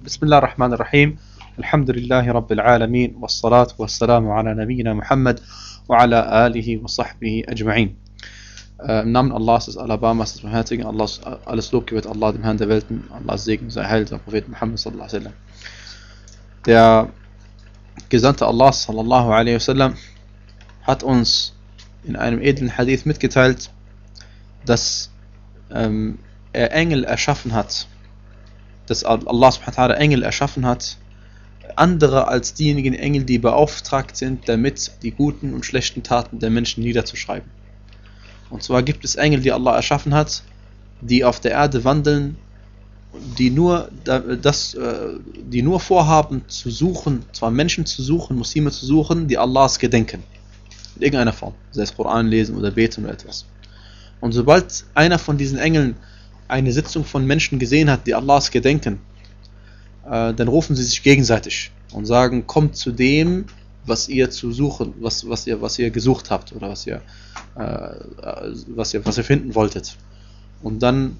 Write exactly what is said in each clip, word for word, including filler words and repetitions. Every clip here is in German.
بسم الله الرحمن الرحيم الحمد لله رب العالمين والصلاة والسلام على نبينا Muhammad وعلى آله وصحبه أجمعين. Äh, Im Namen Allahs, des Alabamas, des Barmherzigen, Allahs, alles Lob gebet Allah, dem Herrn der Welten, Allahs Segen sei Heil, der Prophet Muhammad sallallahu alaihi wasallam. Der Gesandte Allahs sallallahu alaihi wasallam hat uns in einem edlen Hadith mitgeteilt, dass ähm, er Engel erschaffen hat, dass Allah subhanahu wa ta'ala Engel erschaffen hat, andere als diejenigen Engel, die beauftragt sind, damit die guten und schlechten Taten der Menschen niederzuschreiben. Und zwar gibt es Engel, die Allah erschaffen hat, die auf der Erde wandeln, die nur, das, die nur vorhaben zu suchen, zwar Menschen zu suchen, Muslime zu suchen, die Allahs gedenken. In irgendeiner Form, sei es Koran lesen oder beten oder etwas. Und sobald einer von diesen Engeln eine Sitzung von Menschen gesehen hat, die Allahs gedenken, äh, dann rufen sie sich gegenseitig und sagen, kommt zu dem, was ihr zu suchen, was, was ihr, was ihr gesucht habt oder was ihr, äh, was ihr, was ihr finden wolltet. Und dann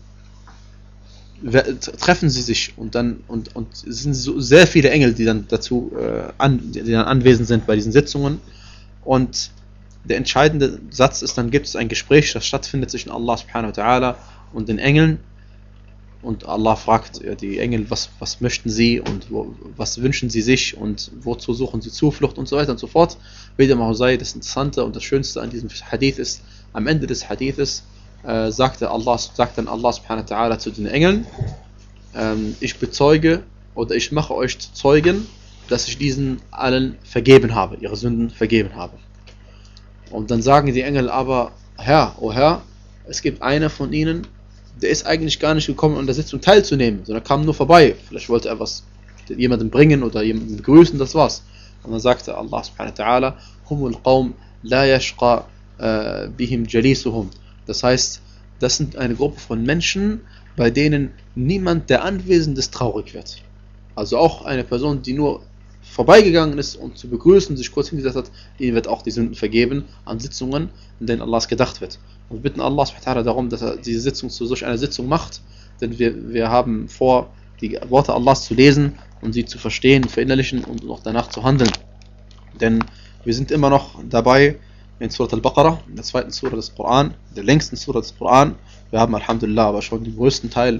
treffen sie sich und dann und und es sind so sehr viele Engel, die dann dazu äh, an, die dann anwesend sind bei diesen Sitzungen. Und der entscheidende Satz ist, dann gibt es ein Gespräch, das stattfindet zwischen Allah subhanahu wa ta'ala und den Engeln, und Allah fragt die Engel, was, was möchten sie und wo, was wünschen sie sich und wozu suchen sie Zuflucht und so weiter und so fort. Wie dem auch sei, das Interessante und das Schönste an diesem Hadith ist, am Ende des Hadithes äh, sagte Allah, sagt dann Allah subhanahu wa ta'ala zu den Engeln, ähm, ich bezeuge oder ich mache euch zu Zeugen, dass ich diesen allen vergeben habe, ihre Sünden vergeben habe. Und dann sagen die Engel aber, Herr, o Herr, es gibt einer von ihnen, der ist eigentlich gar nicht gekommen, um an der Sitzung teilzunehmen, sondern kam nur vorbei. Vielleicht wollte er was jemandem bringen oder jemanden begrüßen, das war's. Und dann sagte Allah subhanahu wa ta'ala, humul qawm la yashqa bihim jalisuhum. Das heißt, das sind eine Gruppe von Menschen, bei denen niemand, der anwesend ist, traurig wird. Also auch eine Person, die nur vorbeigegangen ist, um zu begrüßen, sich kurz hingesetzt hat, ihnen wird auch die Sünden vergeben an Sitzungen, in denen Allahs gedacht wird. Und wir bitten Allah subhanahu wa ta'ala darum, dass er diese Sitzung zu solch einer Sitzung macht, denn wir, wir haben vor, die Worte Allahs zu lesen und sie zu verstehen, verinnerlichen und auch danach zu handeln. Denn wir sind immer noch dabei in Surat al-Baqarah, in der zweiten Surah des Koran, der längsten Surah des Koran. Wir haben Alhamdulillah aber schon den größten Teil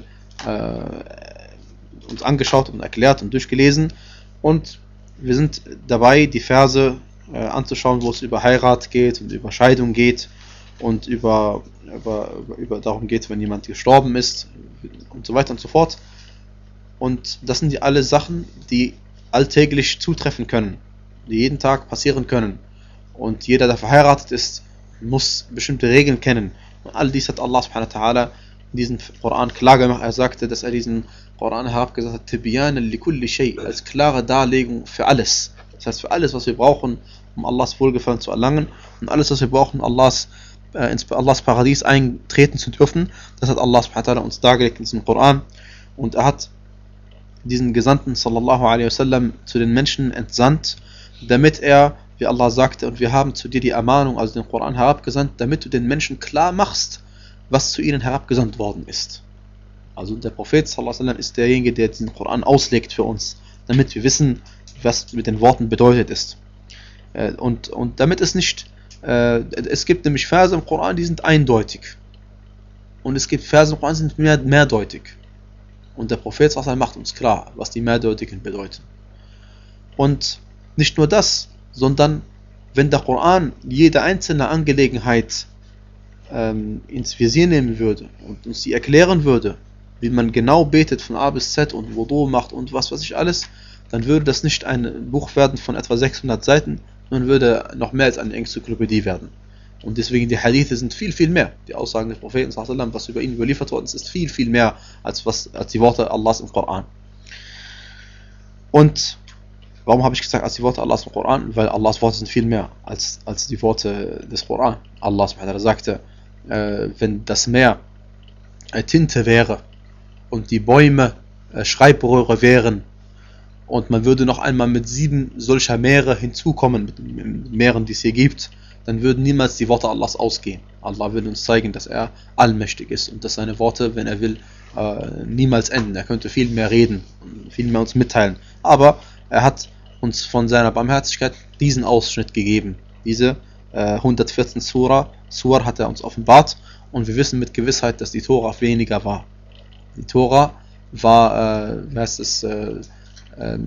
äh, uns angeschaut und erklärt und durchgelesen. Und wir sind dabei, die Verse äh, anzuschauen, wo es über Heirat geht und über Scheidung geht und über, über, über, über darum geht, wenn jemand gestorben ist und so weiter und so fort. Und das sind die alle Sachen, die alltäglich zutreffen können, die jeden Tag passieren können. Und jeder, der verheiratet ist, muss bestimmte Regeln kennen. Und all dies hat Allah subhanahu wa ta'ala in diesem Koran klar gemacht. Er sagte, dass er diesen Koran herabgesetzt hat, Tibyan li kulli shay, als klare Darlegung für alles. Das heißt, für alles, was wir brauchen, um Allahs Wohlgefallen zu erlangen, und alles, was wir brauchen, Allahs, äh, ins Allahs Paradies eintreten zu dürfen, das hat Allah subhanahu wa ta'ala uns dargelegt in diesem Koran. Und er hat diesen Gesandten sallallahu alaihi wasallam zu den Menschen entsandt, damit er, wie Allah sagte, und wir haben zu dir die Ermahnung, also den Koran herabgesandt, damit du den Menschen klar machst, was zu ihnen herabgesandt worden ist. Also der Prophet sallallahu alaihi wasallam ist derjenige, der diesen Koran auslegt für uns, damit wir wissen, was mit den Worten bedeutet ist. Und, und damit es nicht, äh, es gibt nämlich Verse im Koran, die sind eindeutig. Und es gibt Verse im Koran, die sind mehr, mehrdeutig. Und der Prophet sallallahu alaihi wasallam macht uns klar, was die mehrdeutigen bedeuten. Und nicht nur das, sondern wenn der Koran jede einzelne Angelegenheit ähm, ins Visier nehmen würde und uns die erklären würde, wie man genau betet von A bis Z und Wudu macht und was weiß ich alles, dann würde das nicht ein Buch werden von etwa sechshundert Seiten, sondern würde noch mehr als eine Enzyklopädie werden. Und deswegen die Hadithe sind viel, viel mehr. Die Aussagen des Propheten, was über ihn überliefert worden ist, ist viel, viel mehr als, was, als die Worte Allahs im Koran. Und warum habe ich gesagt, als die Worte Allahs im Koran? Weil Allahs Worte sind viel mehr als, als die Worte des Koran. Allah subhanahu wa ta'ala sagte, äh, wenn das Meer äh, Tinte wäre und die Bäume äh, Schreibröhre wären und man würde noch einmal mit sieben solcher Meere hinzukommen, mit den Meeren, die es hier gibt, dann würden niemals die Worte Allahs ausgehen. Allah will uns zeigen, dass er allmächtig ist und dass seine Worte, wenn er will, äh, niemals enden. Er könnte viel mehr reden und viel mehr uns mitteilen. Aber er hat uns von seiner Barmherzigkeit diesen Ausschnitt gegeben. Diese äh, hundertvierzehn Surah, Surah hat er uns offenbart und wir wissen mit Gewissheit, dass die Tora weniger war. Die Tora war, äh, wie heißt es, äh, äh,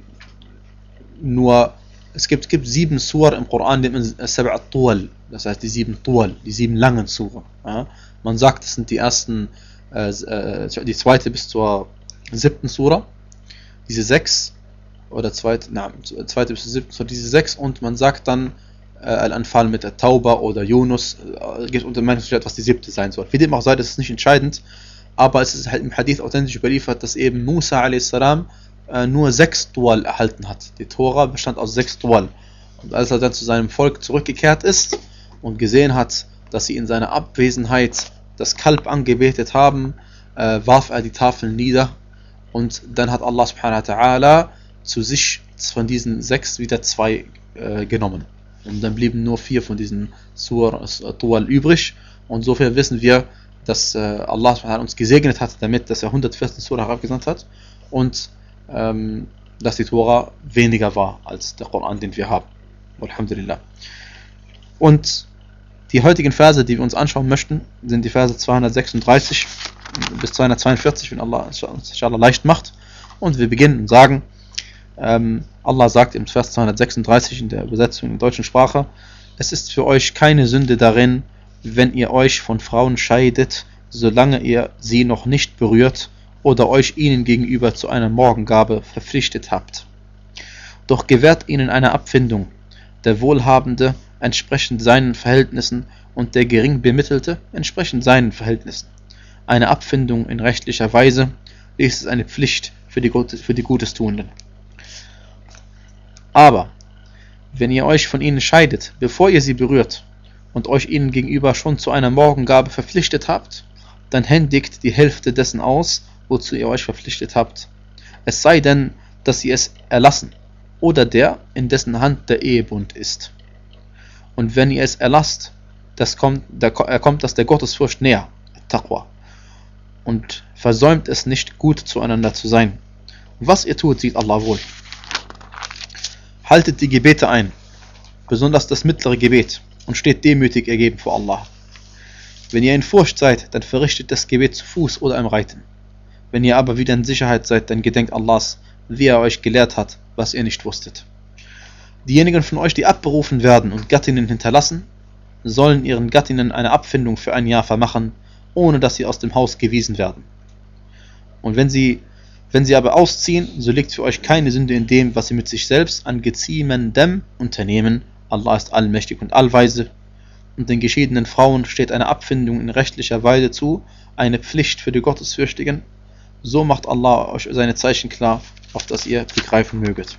nur, es gibt, gibt sieben Surah im Koran, die man Sab'a Tuwal, das heißt die sieben Tuwal, die sieben langen Surah. Ja? Man sagt, das sind die ersten, äh, die zweite bis zur siebten Surah, diese sechs, oder zweite, na, zweite bis zur siebten Surah, diese sechs, und man sagt dann äh, Al-Anfal mit der Tauba oder Yunus, äh, geht unter Meinungsverschiedenheit, was die siebte sein soll. Wie dem auch sei, das ist nicht entscheidend, aber es ist halt im Hadith authentisch überliefert, dass eben Musa a s. Äh, nur sechs Tuwal erhalten hat. Die Tora bestand aus sechs Tuwal. Und als er dann zu seinem Volk zurückgekehrt ist und gesehen hat, dass sie in seiner Abwesenheit das Kalb angebetet haben, äh, warf er die Tafeln nieder und dann hat Allah subhanahu wa ta'ala zu sich von diesen sechs wieder zwei äh, genommen. Und dann blieben nur vier von diesen Surah Tuwal übrig. Und so viel wissen wir, dass äh, Allah subhanahu wa ta'ala uns gesegnet hat damit, dass er hundertvierzehn Surah herabgesandt hat und ähm, dass die Tora weniger war als der Koran, den wir haben. Alhamdulillah. Und die heutigen Verse, die wir uns anschauen möchten, sind die Verse zweihundertsechsunddreißig bis zweihundertzweiundvierzig, wenn Allah es inshallah leicht macht. Und wir beginnen und sagen, ähm, Allah sagt im Vers zweihundertsechsunddreißig in der Übersetzung in der deutschen Sprache: Es ist für euch keine Sünde darin, wenn ihr euch von Frauen scheidet, solange ihr sie noch nicht berührt oder euch ihnen gegenüber zu einer Morgengabe verpflichtet habt. Doch gewährt ihnen eine Abfindung, der Wohlhabende entsprechend seinen Verhältnissen und der Geringbemittelte entsprechend seinen Verhältnissen. Eine Abfindung in rechtlicher Weise, dies ist eine Pflicht für die, für die Gutestuenden. Aber wenn ihr euch von ihnen scheidet, bevor ihr sie berührt und euch ihnen gegenüber schon zu einer Morgengabe verpflichtet habt, dann händigt die Hälfte dessen aus, wozu ihr euch verpflichtet habt. Es sei denn, dass sie es erlassen, oder der, in dessen Hand der Ehebund ist. Und wenn ihr es erlasst, das kommt, da kommt das der Gottesfurcht näher, Taqwa, und versäumt es nicht, gut zueinander zu sein. Was ihr tut, sieht Allah wohl. Haltet die Gebete ein, besonders das mittlere Gebet, und steht demütig ergeben vor Allah. Wenn ihr in Furcht seid, dann verrichtet das Gebet zu Fuß oder im Reiten. Wenn ihr aber wieder in Sicherheit seid, dann gedenkt Allahs, wie er euch gelehrt hat, was ihr nicht wusstet. Diejenigen von euch, die abberufen werden und Gattinnen hinterlassen, sollen ihren Gattinnen eine Abfindung für ein Jahr vermachen, ohne dass sie aus dem Haus gewiesen werden. Und wenn sie, wenn sie aber ausziehen, so liegt für euch keine Sünde in dem, was sie mit sich selbst an geziemendem unternehmen. Allah ist allmächtig und allweise. Und den geschiedenen Frauen steht eine Abfindung in rechtlicher Weise zu, eine Pflicht für die Gottesfürchtigen. So macht Allah euch seine Zeichen klar, auf dass ihr begreifen möget.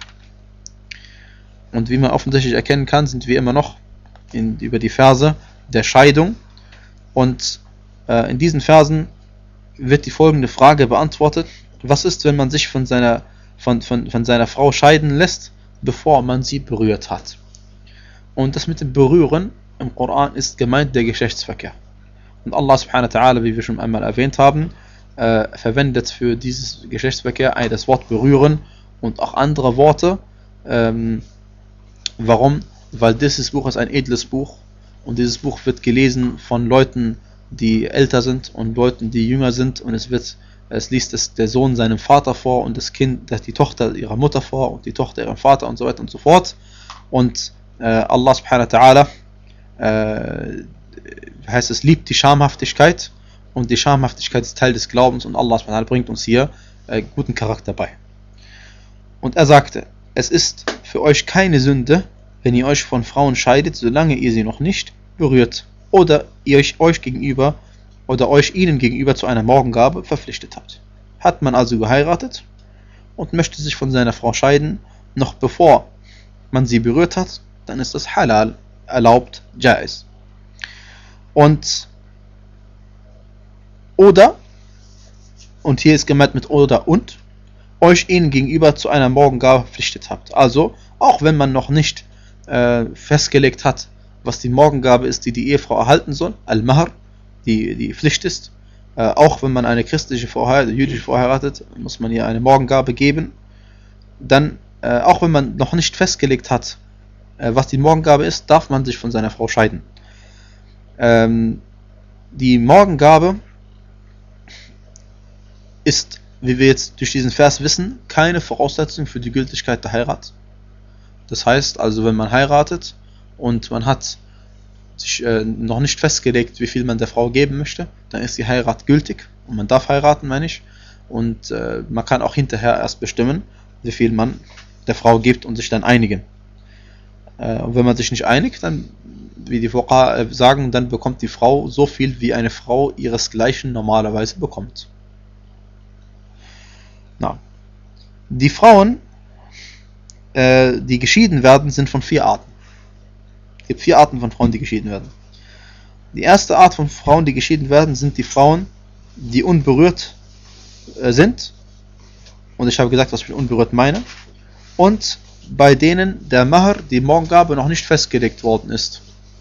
Und wie man offensichtlich erkennen kann, sind wir immer noch in, über die Verse der Scheidung. Und äh, in diesen Versen wird die folgende Frage beantwortet: Was ist, wenn man sich von seiner, von, von, von seiner Frau scheiden lässt, bevor man sie berührt hat? Und das mit dem Berühren im Koran ist gemeint der Geschlechtsverkehr. Und Allah subhanahu wa ta'ala, wie wir schon einmal erwähnt haben, äh, verwendet für dieses Geschlechtsverkehr das Wort berühren und auch andere Worte. Ähm, warum? Weil dieses Buch ist ein edles Buch und dieses Buch wird gelesen von Leuten, die älter sind und Leuten, die jünger sind, und es wird, es liest es der Sohn seinem Vater vor und das Kind, das die Tochter ihrer Mutter vor und die Tochter ihrem Vater und so weiter und so fort. Und äh, Allah subhanahu wa ta'ala äh, heißt es, liebt die Schamhaftigkeit, und die Schamhaftigkeit ist Teil des Glaubens, und Allah subhanahu wa ta'ala bringt uns hier äh, guten Charakter bei. Und er sagte: Es ist für euch keine Sünde, wenn ihr euch von Frauen scheidet, solange ihr sie noch nicht berührt oder ihr euch, euch gegenüber oder euch ihnen gegenüber zu einer Morgengabe verpflichtet habt. Hat man also geheiratet und möchte sich von seiner Frau scheiden, noch bevor man sie berührt hat, dann ist das halal, erlaubt, jaiz. Und oder, und hier ist gemeint mit oder und, euch ihnen gegenüber zu einer Morgengabe verpflichtet habt. Also, auch wenn man noch nicht äh, festgelegt hat, was die Morgengabe ist, die die Ehefrau erhalten soll, Al-Mahr, die, die Pflicht ist. Äh, auch wenn man eine christliche Frau heiratet, jüdische Frau heiratet, muss man ihr eine Morgengabe geben. Dann, äh, auch wenn man noch nicht festgelegt hat, äh, was die Morgengabe ist, darf man sich von seiner Frau scheiden. Ähm, die Morgengabe ist, wie wir jetzt durch diesen Vers wissen, keine Voraussetzung für die Gültigkeit der Heirat. Das heißt also, wenn man heiratet und man hat sich äh, noch nicht festgelegt, wie viel man der Frau geben möchte, dann ist die Heirat gültig und man darf heiraten, meine ich. Und äh, man kann auch hinterher erst bestimmen, wie viel man der Frau gibt und sich dann einigen. Äh, und wenn man sich nicht einigt, dann, wie die Fuqaha äh, sagen, dann bekommt die Frau so viel, wie eine Frau ihresgleichen normalerweise bekommt. Na. Die Frauen, äh, die geschieden werden, sind von vier Arten. Es gibt vier Arten von Frauen, die geschieden werden. Die erste Art von Frauen, die geschieden werden, sind die Frauen, die unberührt äh, sind. Und ich habe gesagt, was ich mit unberührt meine. Und bei denen der Mahr, die Morgengabe, noch nicht festgelegt worden ist.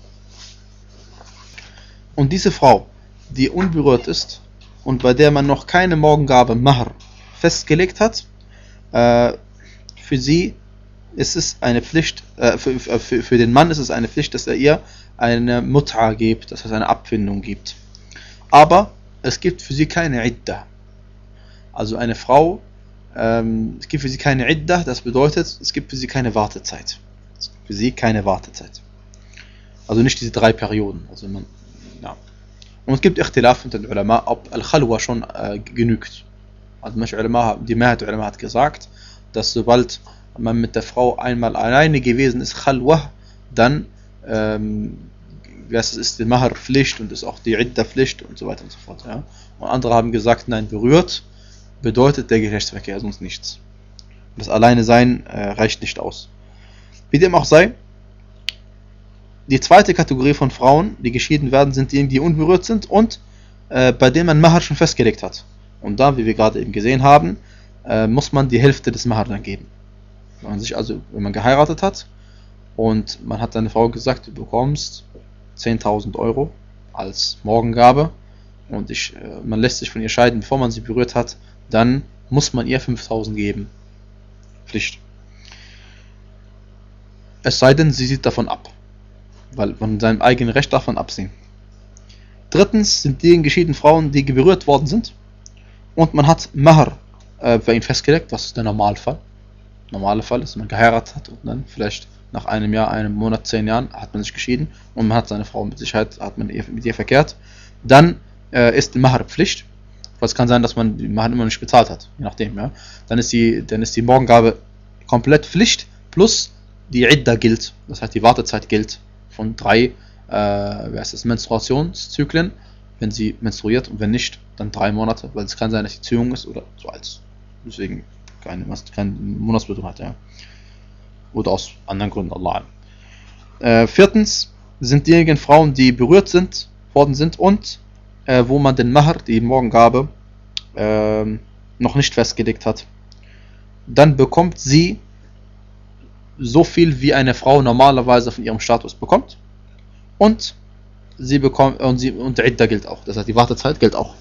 Und diese Frau, die unberührt ist und bei der man noch keine Morgengabe Mahr festgelegt hat, äh, für sie ist es eine Pflicht, äh, für, für, für den Mann ist es eine Pflicht, dass er ihr eine Mut'a gibt, das heißt eine Abfindung gibt. Aber es gibt für sie keine Iddah. Also eine Frau, ähm, es gibt für sie keine Iddah, das bedeutet, es gibt für sie keine Wartezeit. Es gibt für sie keine Wartezeit. Also nicht diese drei Perioden. Also man, ja. Und es gibt Ikhtilaf unter den Ulama, ob Al-Khalwa schon äh, genügt. Also manche Ulama, die Mehrheit der Ulama hat gesagt, dass sobald man mit der Frau einmal alleine gewesen ist, Khalwa, dann ähm, es ist die Mahr Pflicht und ist auch die Idda Pflicht und so weiter und so fort. Ja. Und andere haben gesagt, nein, berührt bedeutet der Geschlechtsverkehr, sonst nichts. Das Alleine sein äh, reicht nicht aus. Wie dem auch sei, die zweite Kategorie von Frauen, die geschieden werden, sind die, die unberührt sind und äh, bei denen man Mahr schon festgelegt hat. Und da, wie wir gerade eben gesehen haben, äh, muss man die Hälfte des Mahr dann geben. Wenn man sich also, wenn man geheiratet hat und man hat seiner Frau gesagt, du bekommst zehntausend Euro als Morgengabe und ich, äh, man lässt sich von ihr scheiden, bevor man sie berührt hat, dann muss man ihr fünftausend geben. Pflicht. Es sei denn, sie sieht davon ab. Weil von seinem eigenen Recht darf man absehen. Drittens sind die geschiedenen Frauen, die berührt worden sind und man hat Mahr äh, bei ihnen festgelegt, was ist der Normalfall. Normale Fall ist, dass man geheiratet hat und dann vielleicht nach einem Jahr, einem Monat, zehn Jahren hat man sich geschieden und man hat seine Frau mit Sicherheit, hat man mit ihr verkehrt. Dann äh, ist die Mahr Pflicht. Weil es kann sein, dass man die Mahr immer nicht bezahlt hat, je nachdem. Ja. Dann ist die, dann ist die Morgengabe komplett Pflicht plus die Idda gilt, das heißt die Wartezeit gilt von drei äh, wie heißt das, Menstruationszyklen, wenn sie menstruiert und wenn nicht, dann drei Monate, weil es kann sein, dass die Ziehung ist oder so alt. Deswegen keine, keine Monatsblutung hat, ja. Oder aus anderen Gründen, Allah. Äh, viertens sind diejenigen Frauen, die berührt sind, worden sind und äh, wo man den Mahr, die Morgengabe, äh, noch nicht festgelegt hat. Dann bekommt sie so viel, wie eine Frau normalerweise von ihrem Status bekommt. Und sie bekommt, und sie, und der Idda gilt auch. Das heißt, die Wartezeit gilt auch.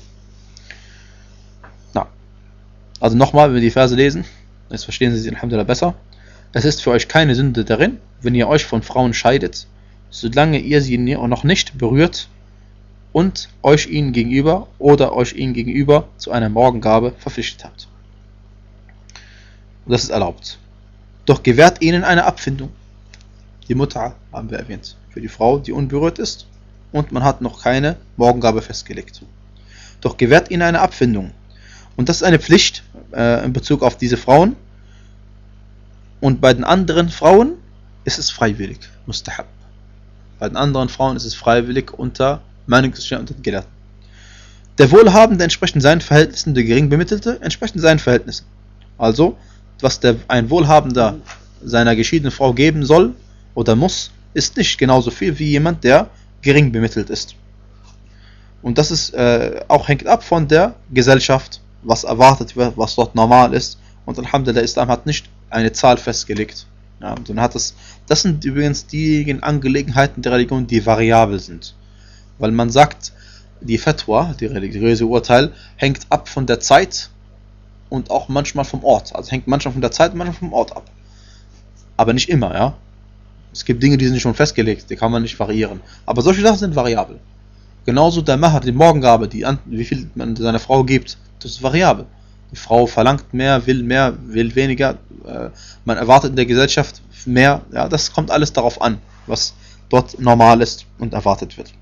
Na. Also nochmal, wenn wir die Verse lesen, jetzt verstehen Sie sie alhamdulillah besser. Es ist für euch keine Sünde darin, wenn ihr euch von Frauen scheidet, solange ihr sie noch nicht berührt und euch ihnen gegenüber oder euch ihnen gegenüber zu einer Morgengabe verpflichtet habt. Und das ist erlaubt. Doch gewährt ihnen eine Abfindung. Die Mut'a haben wir erwähnt. Für die Frau, die unberührt ist und man hat noch keine Morgengabe festgelegt. Doch gewährt ihnen eine Abfindung. Und das ist eine Pflicht äh, in Bezug auf diese Frauen. Und bei den anderen Frauen ist es freiwillig, mustahab. Bei den anderen Frauen ist es freiwillig unter Meinung des unter den Gelehrten. Der Wohlhabende entsprechend seinen Verhältnissen, der Geringbemittelte entsprechend seinen Verhältnissen. Also, was der, ein Wohlhabender seiner geschiedenen Frau geben soll oder muss, ist nicht genauso viel wie jemand, der gering bemittelt ist. Und das ist äh, auch hängt ab von der Gesellschaft, was erwartet wird, was dort normal ist. Und Alhamdulillah, der Islam hat nicht eine Zahl festgelegt, Ja, sondern hat das, das sind übrigens diejenigen Angelegenheiten der Religion, die variabel sind. Weil man sagt, die Fatwa, die religiöse Urteil, hängt ab von der Zeit und auch manchmal vom Ort. Also hängt manchmal von der Zeit und manchmal vom Ort ab. Aber nicht immer, ja. Es gibt Dinge, die sind schon festgelegt, die kann man nicht variieren. Aber solche Sachen sind variabel. Genauso der Mahar, die Morgengabe, die, wie viel man seiner Frau gibt, das ist variabel. Die Frau verlangt mehr, will mehr, will weniger. Äh, man erwartet in der Gesellschaft mehr. Ja, das kommt alles darauf an, was dort normal ist und erwartet wird.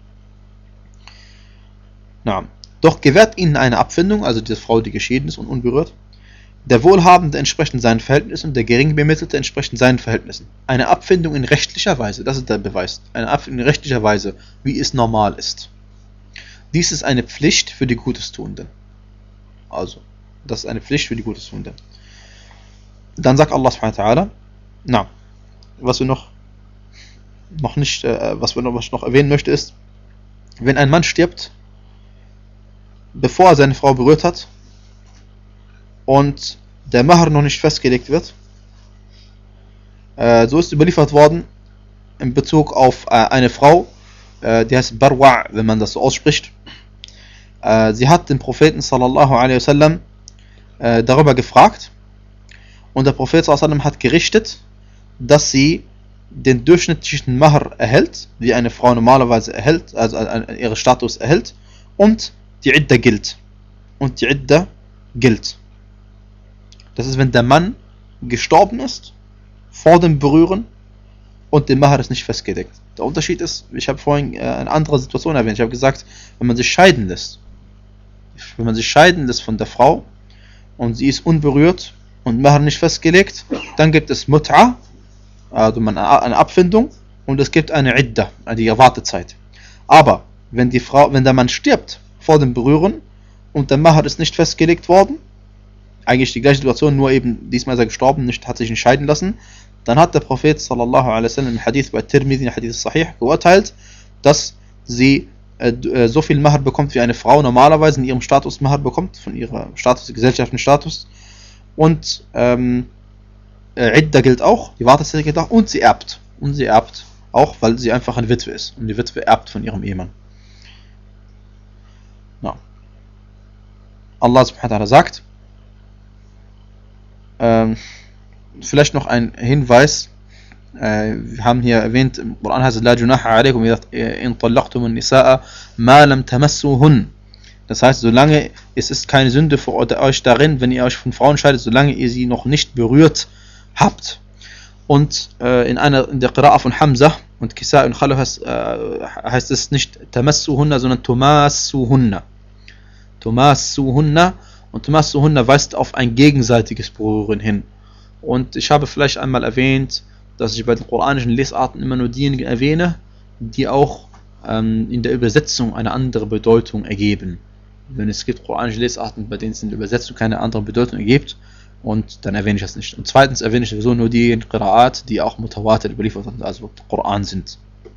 Na, doch gewährt ihnen eine Abfindung, also die Frau, die geschieden ist und unberührt, der Wohlhabende entsprechend seinen Verhältnissen und der Geringbemittelte entsprechend seinen Verhältnissen. Eine Abfindung in rechtlicher Weise, das ist der Beweis. Eine Abfindung in rechtlicher Weise, wie es normal ist. Dies ist eine Pflicht für die Gutestuenden. Also, das ist eine Pflicht für die Gutestuenden. Dann sagt Allah subhanahu wa ta'ala, na, was wir noch, noch nicht, äh, was wir noch, was ich noch erwähnen möchte ist, wenn ein Mann stirbt, bevor er seine Frau berührt hat und der Mahar noch nicht festgelegt wird, äh, so ist überliefert worden in Bezug auf äh, eine Frau, äh, die heißt Barwa', wenn man das so ausspricht. Äh, sie hat den Propheten sallallahu alaihi wasallam äh, darüber gefragt und der Prophet sallallahu alaihi wasallam hat gerichtet, dass sie den durchschnittlichen Mahar erhält, wie eine Frau normalerweise erhält, also äh, ihren Status erhält, und die Idda gilt. Und die Idda gilt. Das ist, wenn der Mann gestorben ist, vor dem Berühren, und der Mahar ist nicht festgelegt. Der Unterschied ist, ich habe vorhin äh, eine andere Situation erwähnt. Ich habe gesagt, wenn man sich scheiden lässt, wenn man sich scheiden lässt von der Frau, und sie ist unberührt, und Mahar nicht festgelegt, dann gibt es Mut'a, also eine Abfindung, und es gibt eine Idda, die Wartezeit. Aber, wenn die Frau, wenn der Mann stirbt, vor dem Berühren und der Mahar ist nicht festgelegt worden, eigentlich die gleiche Situation, nur eben diesmal ist er gestorben, nicht, hat sich nicht scheiden lassen, dann hat der Prophet sallallahu alaihi wasallam im Hadith bei Tirmidhi, im Hadith Sahih, geurteilt, dass sie äh, so viel Mahar bekommt, wie eine Frau normalerweise in ihrem Status Mahar bekommt, von ihrer Status, gesellschaftlichen Status, und ähm, äh, Idda gilt auch, die Wartezeit gilt auch, und sie erbt, und sie erbt auch, weil sie einfach eine Witwe ist, und die Witwe erbt von ihrem Ehemann. No. Allah subhanahu wa ta'ala sagt, ähm, vielleicht noch ein Hinweis, äh, wir haben hier erwähnt, im Koran heißt es, La junaha alaikum in tallaqtum an-nisaa ma lam tamassuhun. Das heißt, solange, es ist keine Sünde für euch darin, wenn ihr euch von Frauen scheidet, solange ihr sie noch nicht berührt habt. Und äh, in einer in der Qira'a von Hamza und Kisa und Khalaf heißt, äh, heißt es nicht tamassuhunna, sondern tumassuhunna. Tumassuhunna, und Tumassuhunna weist auf ein gegenseitiges Berühren hin. Und ich habe vielleicht einmal erwähnt, dass ich bei den koranischen Lesarten immer nur diejenigen erwähne, die auch ähm, in der Übersetzung eine andere Bedeutung ergeben. Wenn es gibt koranische Lesarten, bei denen es in der Übersetzung keine andere Bedeutung ergibt, und dann erwähne ich das nicht. Und zweitens erwähne ich sowieso nur die Qira'at, die auch Mutawatir überliefert sind, also Koran sind.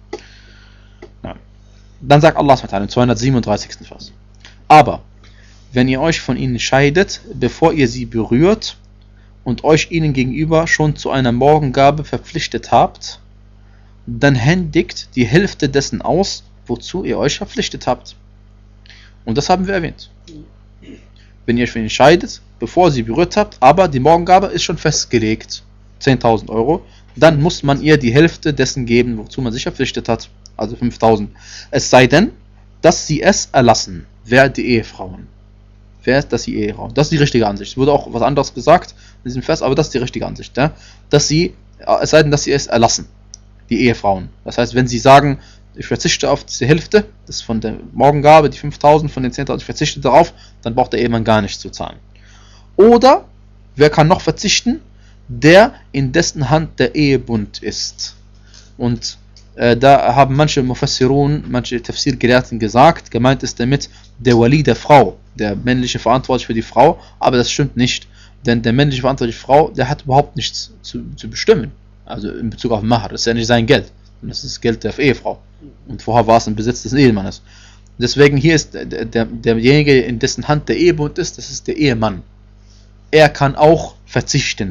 Ja. Dann sagt Allah subhanahu wa ta'ala im zweihundertsiebenunddreißigsten Vers. Aber wenn ihr euch von ihnen scheidet, bevor ihr sie berührt und euch ihnen gegenüber schon zu einer Morgengabe verpflichtet habt, dann händigt die Hälfte dessen aus, wozu ihr euch verpflichtet habt. Und das haben wir erwähnt. Wenn ihr euch von ihnen scheidet, bevor ihr sie berührt habt, aber die Morgengabe ist schon festgelegt, zehntausend Euro, dann muss man ihr die Hälfte dessen geben, wozu man sich verpflichtet hat, also fünftausend. Es sei denn, dass sie es erlassen, wer die Ehefrauen. Wer ist das die Ehefrauen? Das ist die richtige Ansicht. Es wurde auch was anderes gesagt in diesem Vers, aber das ist die richtige Ansicht. Ja? Dass sie, es sei denn, dass sie es erlassen, die Ehefrauen. Das heißt, wenn sie sagen, ich verzichte auf diese Hälfte, das ist von der Morgengabe, die fünftausend von den zehntausend, ich verzichte darauf, dann braucht der Ehemann gar nichts zu zahlen. Oder, wer kann noch verzichten? Der, in dessen Hand der Ehebund ist. Und äh, da haben manche Mufassirun, manche Tafsir-Gelehrten gesagt, gemeint ist damit der Wali der Frau, der männliche Verantwortliche für die Frau, aber das stimmt nicht, denn der männliche Verantwortliche für die Frau, der hat überhaupt nichts zu, zu bestimmen, also in Bezug auf Mahar, das ist ja nicht sein Geld, das ist das Geld der Ehefrau, und vorher war es im Besitz des Ehemannes. Deswegen hier ist der, der, derjenige, in dessen Hand der Ehebund ist, das ist der Ehemann. Er kann auch verzichten,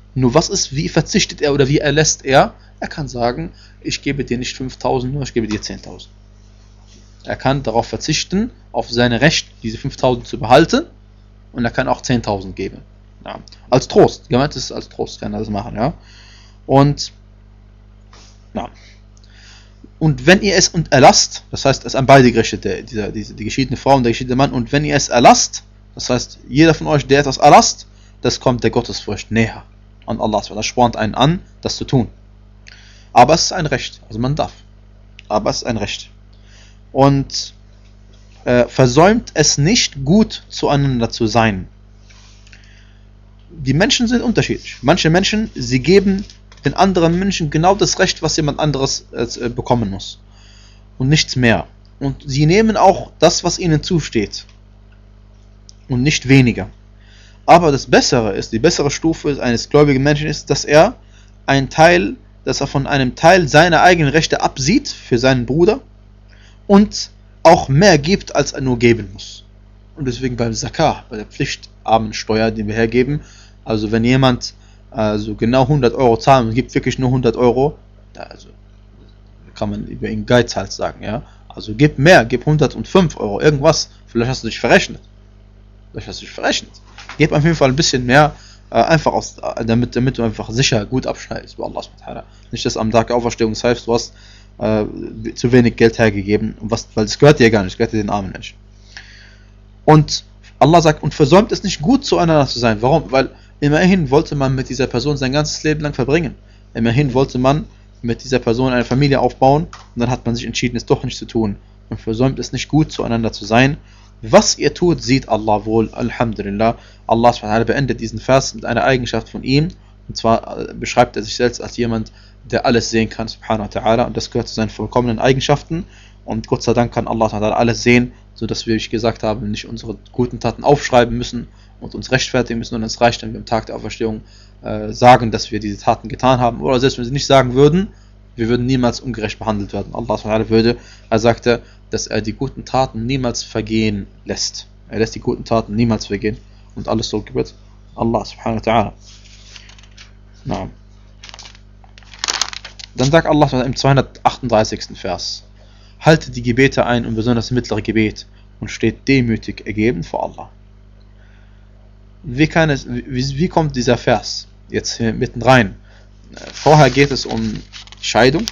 Nur was ist, wie verzichtet er oder wie erlässt er? Er kann sagen, ich gebe dir nicht fünftausend, nur ich gebe dir zehntausend. Er kann darauf verzichten, auf seine Recht, diese fünftausend zu behalten, und er kann auch zehntausend geben. Ja. Als Trost, gemeint ist als Trost, kann er das machen. Ja. Und, ja. Und wenn ihr es erlasst, das heißt, es an beide gerichtet, der, dieser, diese, die geschiedene Frau und der geschiedene Mann, und wenn ihr es erlasst, das heißt, jeder von euch, der etwas erlasst, das kommt der Gottesfurcht näher an Allah. Das spornt einen an, das zu tun. Aber es ist ein Recht, also man darf. Aber es ist ein Recht. Und äh, versäumt es nicht, gut zueinander zu sein. Die Menschen sind unterschiedlich. Manche Menschen, sie geben den anderen Menschen genau das Recht, was jemand anderes äh, bekommen muss. Und nichts mehr. Und sie nehmen auch das, was ihnen zusteht. Und nicht weniger. Aber das Bessere ist, die bessere Stufe eines gläubigen Menschen ist, dass er einen Teil, dass er von einem Teil seiner eigenen Rechte absieht für seinen Bruder und auch mehr gibt, als er nur geben muss. Und deswegen beim Zakah, bei der Pflichtarmensteuer, die wir hergeben, also wenn jemand also genau hundert Euro zahlen und gibt wirklich nur hundert Euro, da also kann man über ihn Geiz halt sagen, ja. Also gib mehr, gib hundertfünf Euro, irgendwas, vielleicht hast du dich verrechnet. Vielleicht hast du dich verrechnet. Gib auf jeden Fall ein bisschen mehr, äh, einfach aus, damit, damit du einfach sicher gut abschneidest bei Allah subhanahu wa ta'ala. Nicht, dass am Tag der Auferstehung das heißt, du hast äh, zu wenig Geld hergegeben, was, weil das gehört dir gar nicht, das gehört dir den armen Menschen. Und Allah sagt, und versäumt es nicht, gut zueinander zu sein. Warum? Weil immerhin wollte man mit dieser Person sein ganzes Leben lang verbringen. Immerhin wollte man mit dieser Person eine Familie aufbauen, und dann hat man sich entschieden, es doch nicht zu tun. Und versäumt es nicht, gut zueinander zu sein. Was ihr tut, sieht Allah wohl. Alhamdulillah. Allah subhanahu wa ta'ala beendet diesen Vers mit einer Eigenschaft von ihm. Und zwar beschreibt er sich selbst als jemand, der alles sehen kann, subhanahu wa ta'ala. Und das gehört zu seinen vollkommenen Eigenschaften. Und Gott sei Dank kann Allah subhanahu wa ta'ala alles sehen, sodass wir, wie ich gesagt habe, nicht unsere guten Taten aufschreiben müssen und uns rechtfertigen müssen, und es reicht, wenn wir am Tag der Auferstehung äh, sagen, dass wir diese Taten getan haben, oder selbst wenn wir sie nicht sagen würden, wir würden niemals ungerecht behandelt werden. Allah subhanahu wa ta'ala würde, er sagte, dass er die guten Taten niemals vergehen lässt. Er lässt die guten Taten niemals vergehen, und alles so gebet Allah subhanahu wa ta'ala. Na. Dann sagt Allah im zweihundertachtunddreißigsten Vers: Haltet die Gebete ein, und besonders das mittlere Gebet, und steht demütig ergeben vor Allah. Wie, kann es, wie, wie kommt dieser Vers jetzt hier mitten rein? Vorher geht es um Scheidung,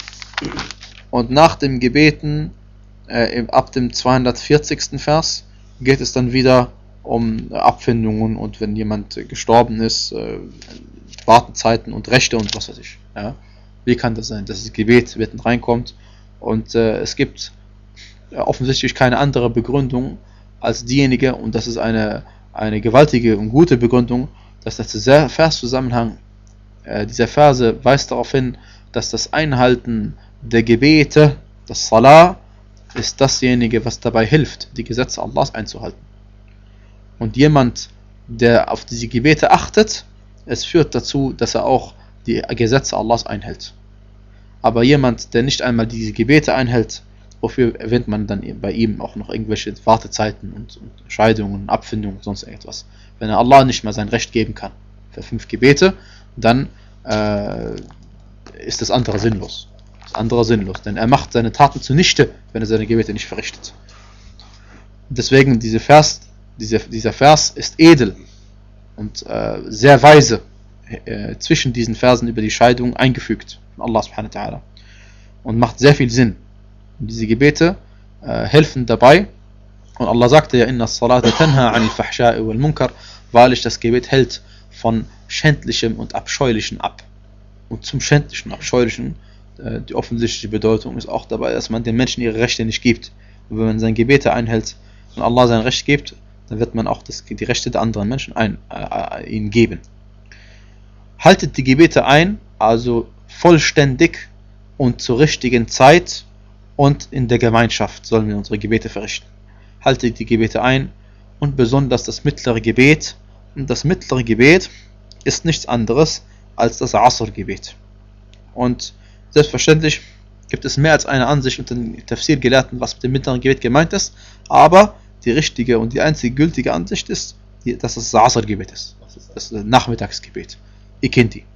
und nach dem Gebeten, äh, ab dem zweihundertvierzigsten Vers, geht es dann wieder um Abfindungen, und wenn jemand gestorben ist, äh, Wartezeiten und Rechte und was weiß ich. Ja? Wie kann das sein, dass das Gebet mitten reinkommt? Und äh, es gibt äh, offensichtlich keine andere Begründung als diejenige, und das ist eine eine gewaltige und gute Begründung, dass der Verszusammenhang äh, dieser Verse weist darauf hin, dass das Einhalten der Gebete, das Salah, ist dasjenige, was dabei hilft, die Gesetze Allahs einzuhalten. Und jemand, der auf diese Gebete achtet, es führt dazu, dass er auch die Gesetze Allahs einhält. Aber jemand, der nicht einmal diese Gebete einhält, wofür erwähnt man dann bei ihm auch noch irgendwelche Wartezeiten und, und Scheidungen, Abfindungen und sonst irgendwas. Wenn er Allah nicht mal sein Recht geben kann für fünf Gebete, dann äh, ist das andere sinnlos. Das andere sinnlos, denn er macht seine Taten zunichte, wenn er seine Gebete nicht verrichtet. Deswegen diese Vers, diese, dieser Vers ist edel und äh, sehr weise äh, zwischen diesen Versen über die Scheidung eingefügt von Allah subhanahu wa ta'ala und macht sehr viel Sinn. Und diese Gebete äh, helfen dabei. Und Allah sagte ja, Inna as-salata tanha 'anil fahsha'i wal munkar, wahrlich das Gebet hält von Schändlichem und Abscheulichem ab. Und zum Schändlichen und Abscheulichen, äh, die offensichtliche Bedeutung ist auch dabei, dass man den Menschen ihre Rechte nicht gibt. Und wenn man seine Gebete einhält und Allah sein Recht gibt, dann wird man auch das, die Rechte der anderen Menschen ein, äh, ihnen geben. Haltet die Gebete ein, also vollständig und zur richtigen Zeit, und in der Gemeinschaft sollen wir unsere Gebete verrichten. Haltet die Gebete ein, und besonders das mittlere Gebet. Und das mittlere Gebet ist nichts anderes als das Asr-Gebet. Und selbstverständlich gibt es mehr als eine Ansicht unter den Tafsir-Gelehrten, was mit dem mittleren Gebet gemeint ist, aber die richtige und die einzige gültige Ansicht ist, dass es das Asr-Gebet ist. Das ist das Nachmittagsgebet. Ihr kennt die.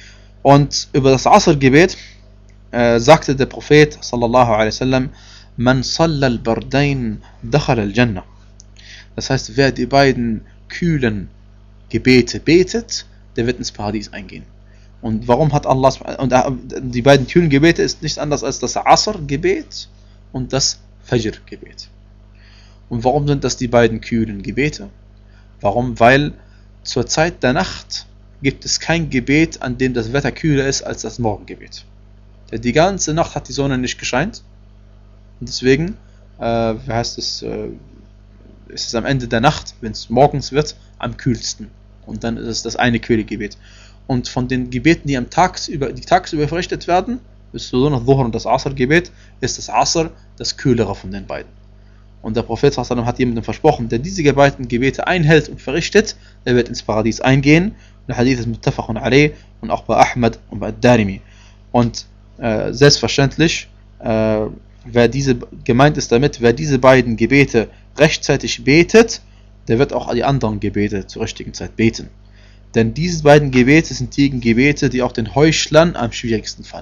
Und über das Asr-Gebet äh, sagte der Prophet sallallahu alaihi wasallam: Man salla al-bardain dakhala al-Jannah. Das heißt, wer die beiden kühlen Gebete betet, der wird ins Paradies eingehen. Und warum hat Allah, und die beiden kühlen Gebete ist nichts anderes als das Asr-Gebet und das Fajr-Gebet. Und warum sind das die beiden kühlen Gebete? Warum? Weil zur Zeit der Nacht gibt es kein Gebet, an dem das Wetter kühler ist als das Morgengebet. Denn die ganze Nacht hat die Sonne nicht gescheint. Und deswegen, äh, wie heißt es, äh, ist es am Ende der Nacht, wenn es morgens wird, am kühlsten. Und dann ist es das eine kühle Gebet. Und von den Gebeten, die am Tagsüber, die tagsüber verrichtet werden, ist so noch Dhuhr und das Asr-Gebet, ist das Asr das kühlere von den beiden. Und der Prophet sallallahu alaihi wasallam hat jemandem versprochen, der diese beiden Gebete einhält und verrichtet, der wird ins Paradies eingehen. Der Hadith ist muttafaqun alayh und auch bei Ahmad und bei Darimi. Und äh, selbstverständlich, äh, wer diese, gemeint ist damit, wer diese beiden Gebete rechtzeitig betet, der wird auch die anderen Gebete zur richtigen Zeit beten. Denn diese beiden Gebete sind die Gebete, die auch den Heuchlern am schwierigsten fallen.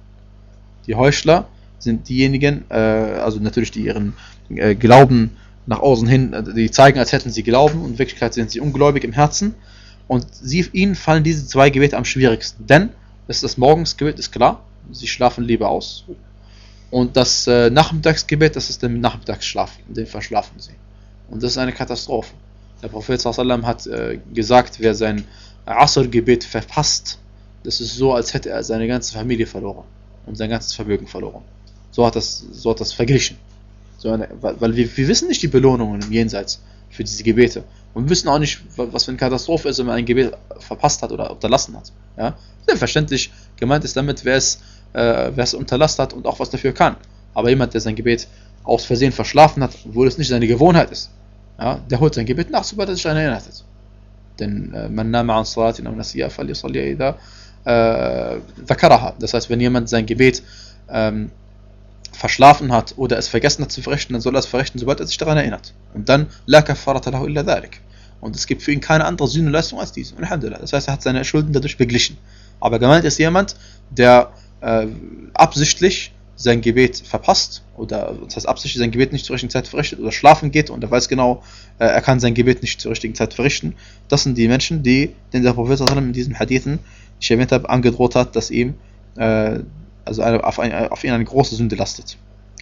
Die Heuchler sind diejenigen, äh, also natürlich die ihren äh, Glauben nach außen hin, die zeigen, als hätten sie Glauben und in Wirklichkeit sind sie ungläubig im Herzen. Und sie, ihnen fallen diese zwei Gebete am schwierigsten. Denn das, das Morgensgebet ist klar, sie schlafen lieber aus. Und das äh, Nachmittagsgebet, das ist der Nachmittagsschlaf, in dem verschlafen sie. Und das ist eine Katastrophe. Der Prophet sallallahu alaihi wasallam hat äh, gesagt, wer sein Asr-Gebet verpasst, das ist so, als hätte er seine ganze Familie verloren und sein ganzes Vermögen verloren. So hat das, so hat das verglichen. So eine, weil weil wir, wir wissen nicht die Belohnungen im Jenseits für diese Gebete. Und wir wissen auch nicht, was für eine Katastrophe ist, wenn man ein Gebet verpasst hat oder unterlassen hat. Ja? Selbstverständlich, gemeint ist damit, wer es, äh, wer es unterlassen hat und auch was dafür kann. Aber jemand, der sein Gebet aus Versehen verschlafen hat, obwohl es nicht seine Gewohnheit ist, ja, der holt sein Gebet nach, sobald er sich daran erinnert hat. Denn man nama an salatin aw nasiya falyusalli idha dhakaraha. Das heißt, wenn jemand sein Gebet ähm, verschlafen hat oder es vergessen hat zu verrichten, dann soll er es verrichten, sobald er sich daran erinnert. Und dann la kafarata lahu illa dhalik. Und es gibt für ihn keine andere Sühneleistung als diese. Alhamdulillah. Das heißt, er hat seine Schulden dadurch beglichen. Aber gemeint ist jemand, der äh, absichtlich sein Gebet verpasst oder das heißt absichtlich sein Gebet nicht zur richtigen Zeit verrichtet oder schlafen geht und er weiß genau, äh, er kann sein Gebet nicht zur richtigen Zeit verrichten. Das sind die Menschen, die, denen der Prophet in diesen Hadithen, die ich erwähnt habe, angedroht hat, dass ihm äh, also eine, auf, ein, auf ihn eine große Sünde lastet.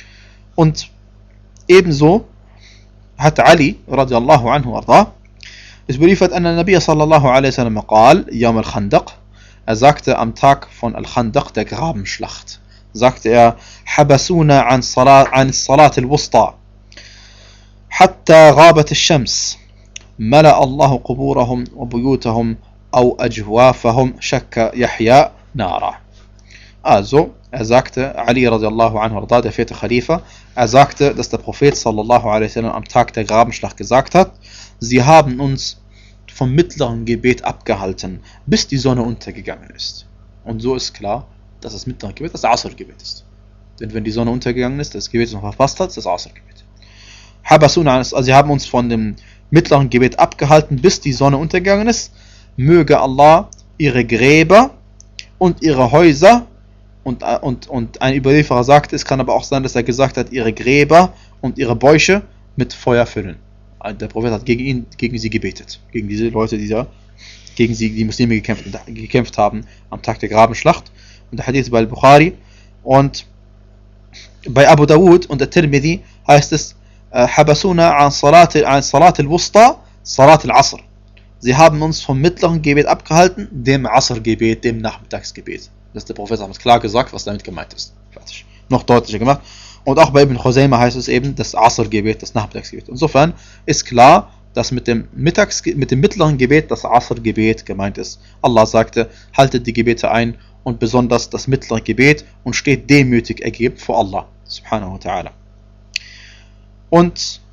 Und ebenso hat Ali radiallahu anhu arda es überliefert an den Nabi sallallahu alaihi wasallam qal Yawm al-Khandaq, er sagte am Tag von Al-Khandaq, der Grabenschlacht, sagte er: Habasuna an Salat an Salat al-Wusta hatta ghabat ash-Shams mala Allahu quburahum wa buyutahum aw ajwafahum shakka Yahya nara. Also, er sagte, Ali radiallahu anhu, der vierte Khalifa, er sagte, dass der Prophet sallallahu alaihi wasallam am Tag der Grabenschlacht gesagt hat: Sie haben uns vom mittleren Gebet abgehalten, bis die Sonne untergegangen ist. Und so ist klar, dass das mittlere Gebet das Asr-Gebet ist. Denn wenn die Sonne untergegangen ist, das Gebet noch verpasst hat, ist das Asr-Gebet. Habasuna, also sie haben uns von dem mittleren Gebet abgehalten, bis die Sonne untergegangen ist. Möge Allah ihre Gräber und ihre Häuser, und, und, und ein Überlieferer sagte, es kann aber auch sein, dass er gesagt hat, ihre Gräber und ihre Bäuche mit Feuer füllen. Der Prophet hat gegen ihn, gegen sie gebetet. Gegen diese Leute, die da gegen sie, die Muslime gekämpft, gekämpft haben am Tag der Grabenschlacht. Und der Hadith bei Al-Bukhari und bei Abu Dawud und der Tirmidhi heißt es: Habasuna an Salat an Salat al-Wusta, Salat al-Asr. Sie haben uns vom mittleren Gebet abgehalten, dem Asr-Gebet, dem Nachmittagsgebet. Das ist der Prophet hat klar gesagt, was damit gemeint ist. Fertig. Noch deutlicher gemacht. Und auch bei Ibn Khuzaymah heißt es eben das Asr-Gebet, das Nachmittagsgebet. Insofern ist klar, dass mit dem, Mittags mit dem mittleren Gebet das Asr-Gebet gemeint ist. Allah sagte: haltet die Gebete ein und besonders das mittlere Gebet und steht demütig ergeben vor Allah subhanahu wa ta'ala. Und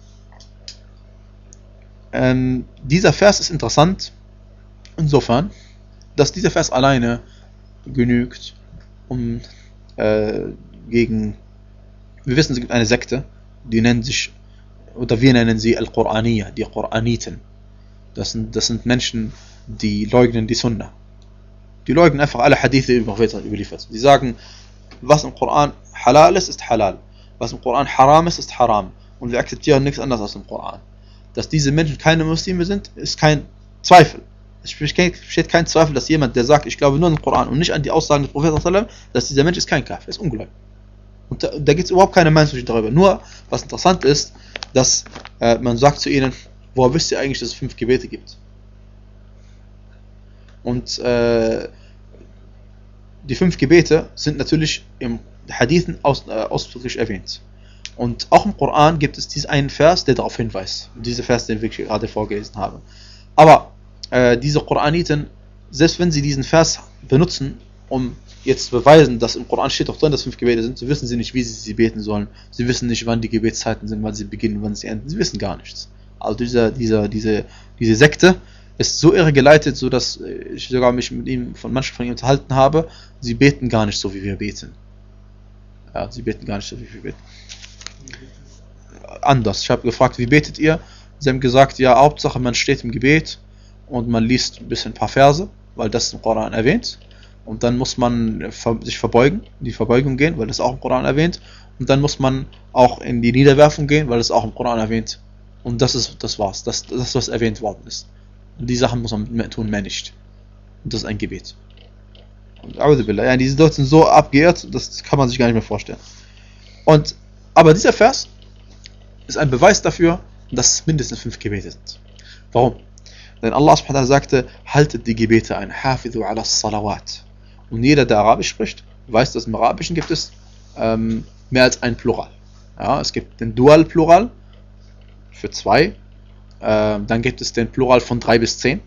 ähm, dieser Vers ist interessant insofern, dass dieser Vers alleine genügt, um äh, gegen, wir wissen, es gibt eine Sekte, die nennen sich, oder wir nennen sie Al-Qur'aniyya, die Qur'aniten. Das sind, das sind Menschen, die leugnen die Sunna. die leugnen einfach alle Hadithe überliefert. Die sagen, was im Koran halal ist, ist halal. Was im Koran haram ist, ist haram. Und wir akzeptieren nichts anderes als im Koran. Dass diese Menschen keine Muslime sind, ist kein Zweifel. Es besteht kein Zweifel, dass jemand, der sagt, ich glaube nur an den Koran und nicht an die Aussagen des Propheten, dass dieser Mensch ist kein Kafir, ist ungläubig. Und da, da gibt es überhaupt keine Meinung darüber. Nur, was interessant ist, dass äh, man sagt zu ihnen, woher wisst ihr eigentlich, dass es fünf Gebete gibt? Und äh, die fünf Gebete sind natürlich im Hadithen aus, äh, ausdrücklich erwähnt. Und auch im Koran gibt es diesen einen Vers, der darauf hinweist. Dieser Vers, den wir gerade vorgelesen haben. Aber äh, diese Koraniten, selbst wenn sie diesen Vers benutzen, um jetzt zu beweisen, dass im Koran steht doch drin, dass fünf Gebete sind, so wissen sie nicht, wie sie sie beten sollen. Sie wissen nicht, wann die Gebetszeiten sind, wann sie beginnen, wann sie enden. Sie wissen gar nichts. Also dieser, dieser, diese, diese Sekte ist so irregeleitet, so dass ich sogar mich mit ihm, von manchen von ihnen unterhalten habe. Sie beten gar nicht so, wie wir beten. Ja, sie beten gar nicht so, wie wir beten. Anders. Ich habe gefragt, wie betet ihr? Sie haben gesagt, ja, Hauptsache man steht im Gebet und man liest ein bisschen ein paar Verse, weil das ist im Koran erwähnt. Und dann muss man sich verbeugen, in die Verbeugung gehen, weil das auch im Koran erwähnt. Und dann muss man auch in die Niederwerfung gehen, weil das auch im Koran erwähnt. Und das ist, das war's. Das, das ist, was erwähnt worden ist. Und die Sachen muss man mehr tun, mehr nicht. Und das ist ein Gebet. Und ja, diese Leute sind so abgeirrt, das kann man sich gar nicht mehr vorstellen. Und, aber dieser Vers ist ein Beweis dafür, dass es mindestens fünf Gebete sind. Warum? Denn Allah subhanahu wa ta'ala sagte, haltet die Gebete ein. Hafidhu ala salawat. Und jeder, der Arabisch spricht, weiß, dass im Arabischen gibt es ähm, mehr als ein Plural. Ja, es gibt den Dual-Plural für zwei. Ähm, dann gibt es den Plural von drei bis zehn.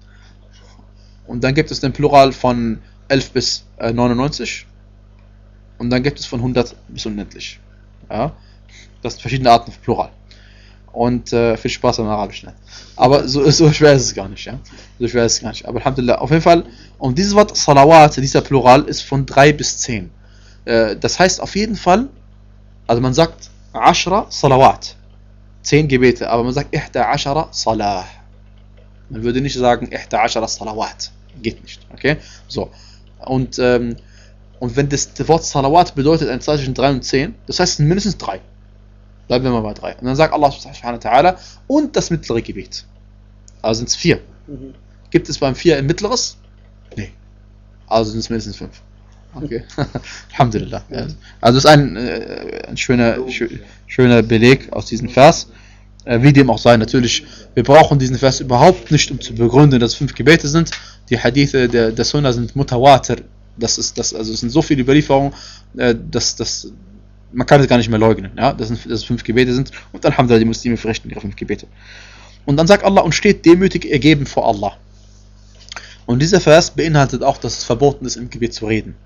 Und dann gibt es den Plural von elf bis neunundneunzig. Und dann gibt es von hundert bis unendlich. Ja, das sind verschiedene Arten von Plural. Und äh, viel Spaß am Arabischen. Aber so, so schwer ist es gar nicht. Ja? So schwer ist es gar nicht. Aber Alhamdulillah, auf jeden Fall. Und dieses Wort Salawat, dieser Plural, ist von drei bis zehn. Äh, das heißt auf jeden Fall, also man sagt Ashra Salawat. zehn Gebete, aber man sagt Ihda Ashara Salah. Man würde nicht sagen Ihda Ashara Salawat. Geht nicht. Okay? So. Und, ähm, und wenn das Wort Salawat bedeutet eine Zahl zwischen drei und zehn, das heißt mindestens drei. Bleiben wir mal bei drei. Und dann sagt Allah subhanahu wa ta'ala und das mittlere Gebet. Also sind es vier. Mhm. Gibt es beim vier ein mittleres? Nee. Also sind es mindestens fünf. Okay. Alhamdulillah. Ja. Also ist ein, äh, ein schöner, schö- schöner Beleg aus diesem Vers. Äh, wie dem auch sei, natürlich, wir brauchen diesen Vers überhaupt nicht, um zu begründen, dass es fünf Gebete sind. Die Hadithe der, der Sunna sind mutawatir. Das ist, das, also es sind so viele Überlieferungen, äh, dass das man kann es gar nicht mehr leugnen, ja, dass es fünf Gebete sind. Und Alhamdulillah, die Muslime verrichten ihre fünf Gebete. Und dann sagt Allah, und steht demütig ergeben vor Allah. Und dieser Vers beinhaltet auch, dass es verboten ist, im Gebet zu reden.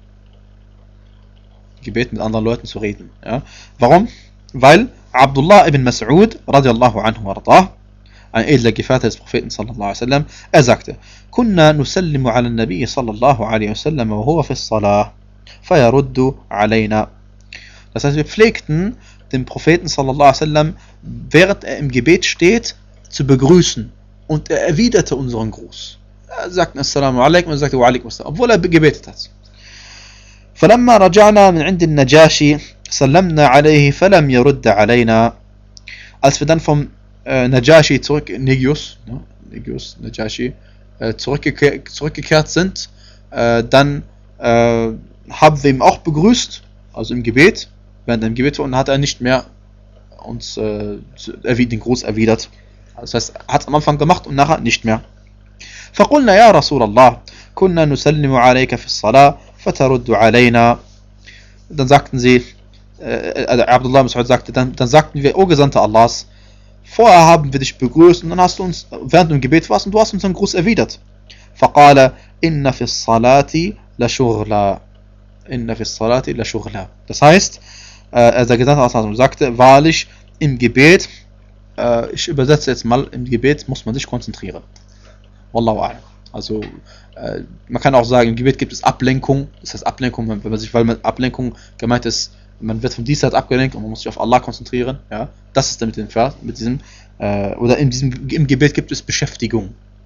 Gebet mit anderen Leuten zu reden. Ja. Warum? Weil Abdullah ibn Mas'ud, radiallahu anhu wardah, ein edler Gefährte des Propheten sallallahu alaihi wasallam, er sagte, Kunna nusallimu ala nabi sallallahu alaihi wasallam wa huwa fi as-salah, fayaruddu alayna. Das heißt, wir pflegten den Propheten sallallahu alaihi wasallam, während er im Gebet steht, zu begrüßen. Und er erwiderte unseren Gruß. Er sagte Assalamu alaikum und er sagte Wa alaikum assalam, obwohl er gebetet hat. فلما رجعنا من عند النجاشي سلمنا عليه فلم يرد علينا. Als wir dann vom äh, Najashi zurück, Negius, ne? Negius, Najashi, äh, zurückgekehrt, zurückgekehrt sind, äh, dann äh, haben wir ihn auch begrüßt, also im Gebet. Während er im Gebet war, und hat er nicht mehr uns äh, den Gruß erwidert. Das heißt, er hat es am Anfang gemacht und nachher nicht mehr. فقلنا يا رسول الله كنا نسلم عليك في الصلاة فترد علينا. Dann sagten sie, äh, Abdullah ibn Mas'ud sagte, dann, dann sagten wir, O Gesandter Allahs, vorher haben wir dich begrüßt und dann hast du uns, während du im Gebet warst, und du hast uns einen Gruß erwidert. فقال إن في الصلاة لشغلا إن في الصلاة لشغلا. Das heißt, äh, der Gesandte Allah sagte, wahrlich, im Gebet, äh, ich übersetze jetzt mal, im Gebet muss man sich konzentrieren. Wallahu a'lam. Also, äh, man kann auch sagen, im Gebet gibt es Ablenkung. Das heißt Ablenkung, wenn man sich, weil man Ablenkung gemeint ist, man wird vom Diesseits abgelenkt und man muss sich auf Allah konzentrieren. Ja, das ist damit dem Vers, mit diesem, äh, oder in diesem, im Gebet gibt es Beschäftigung.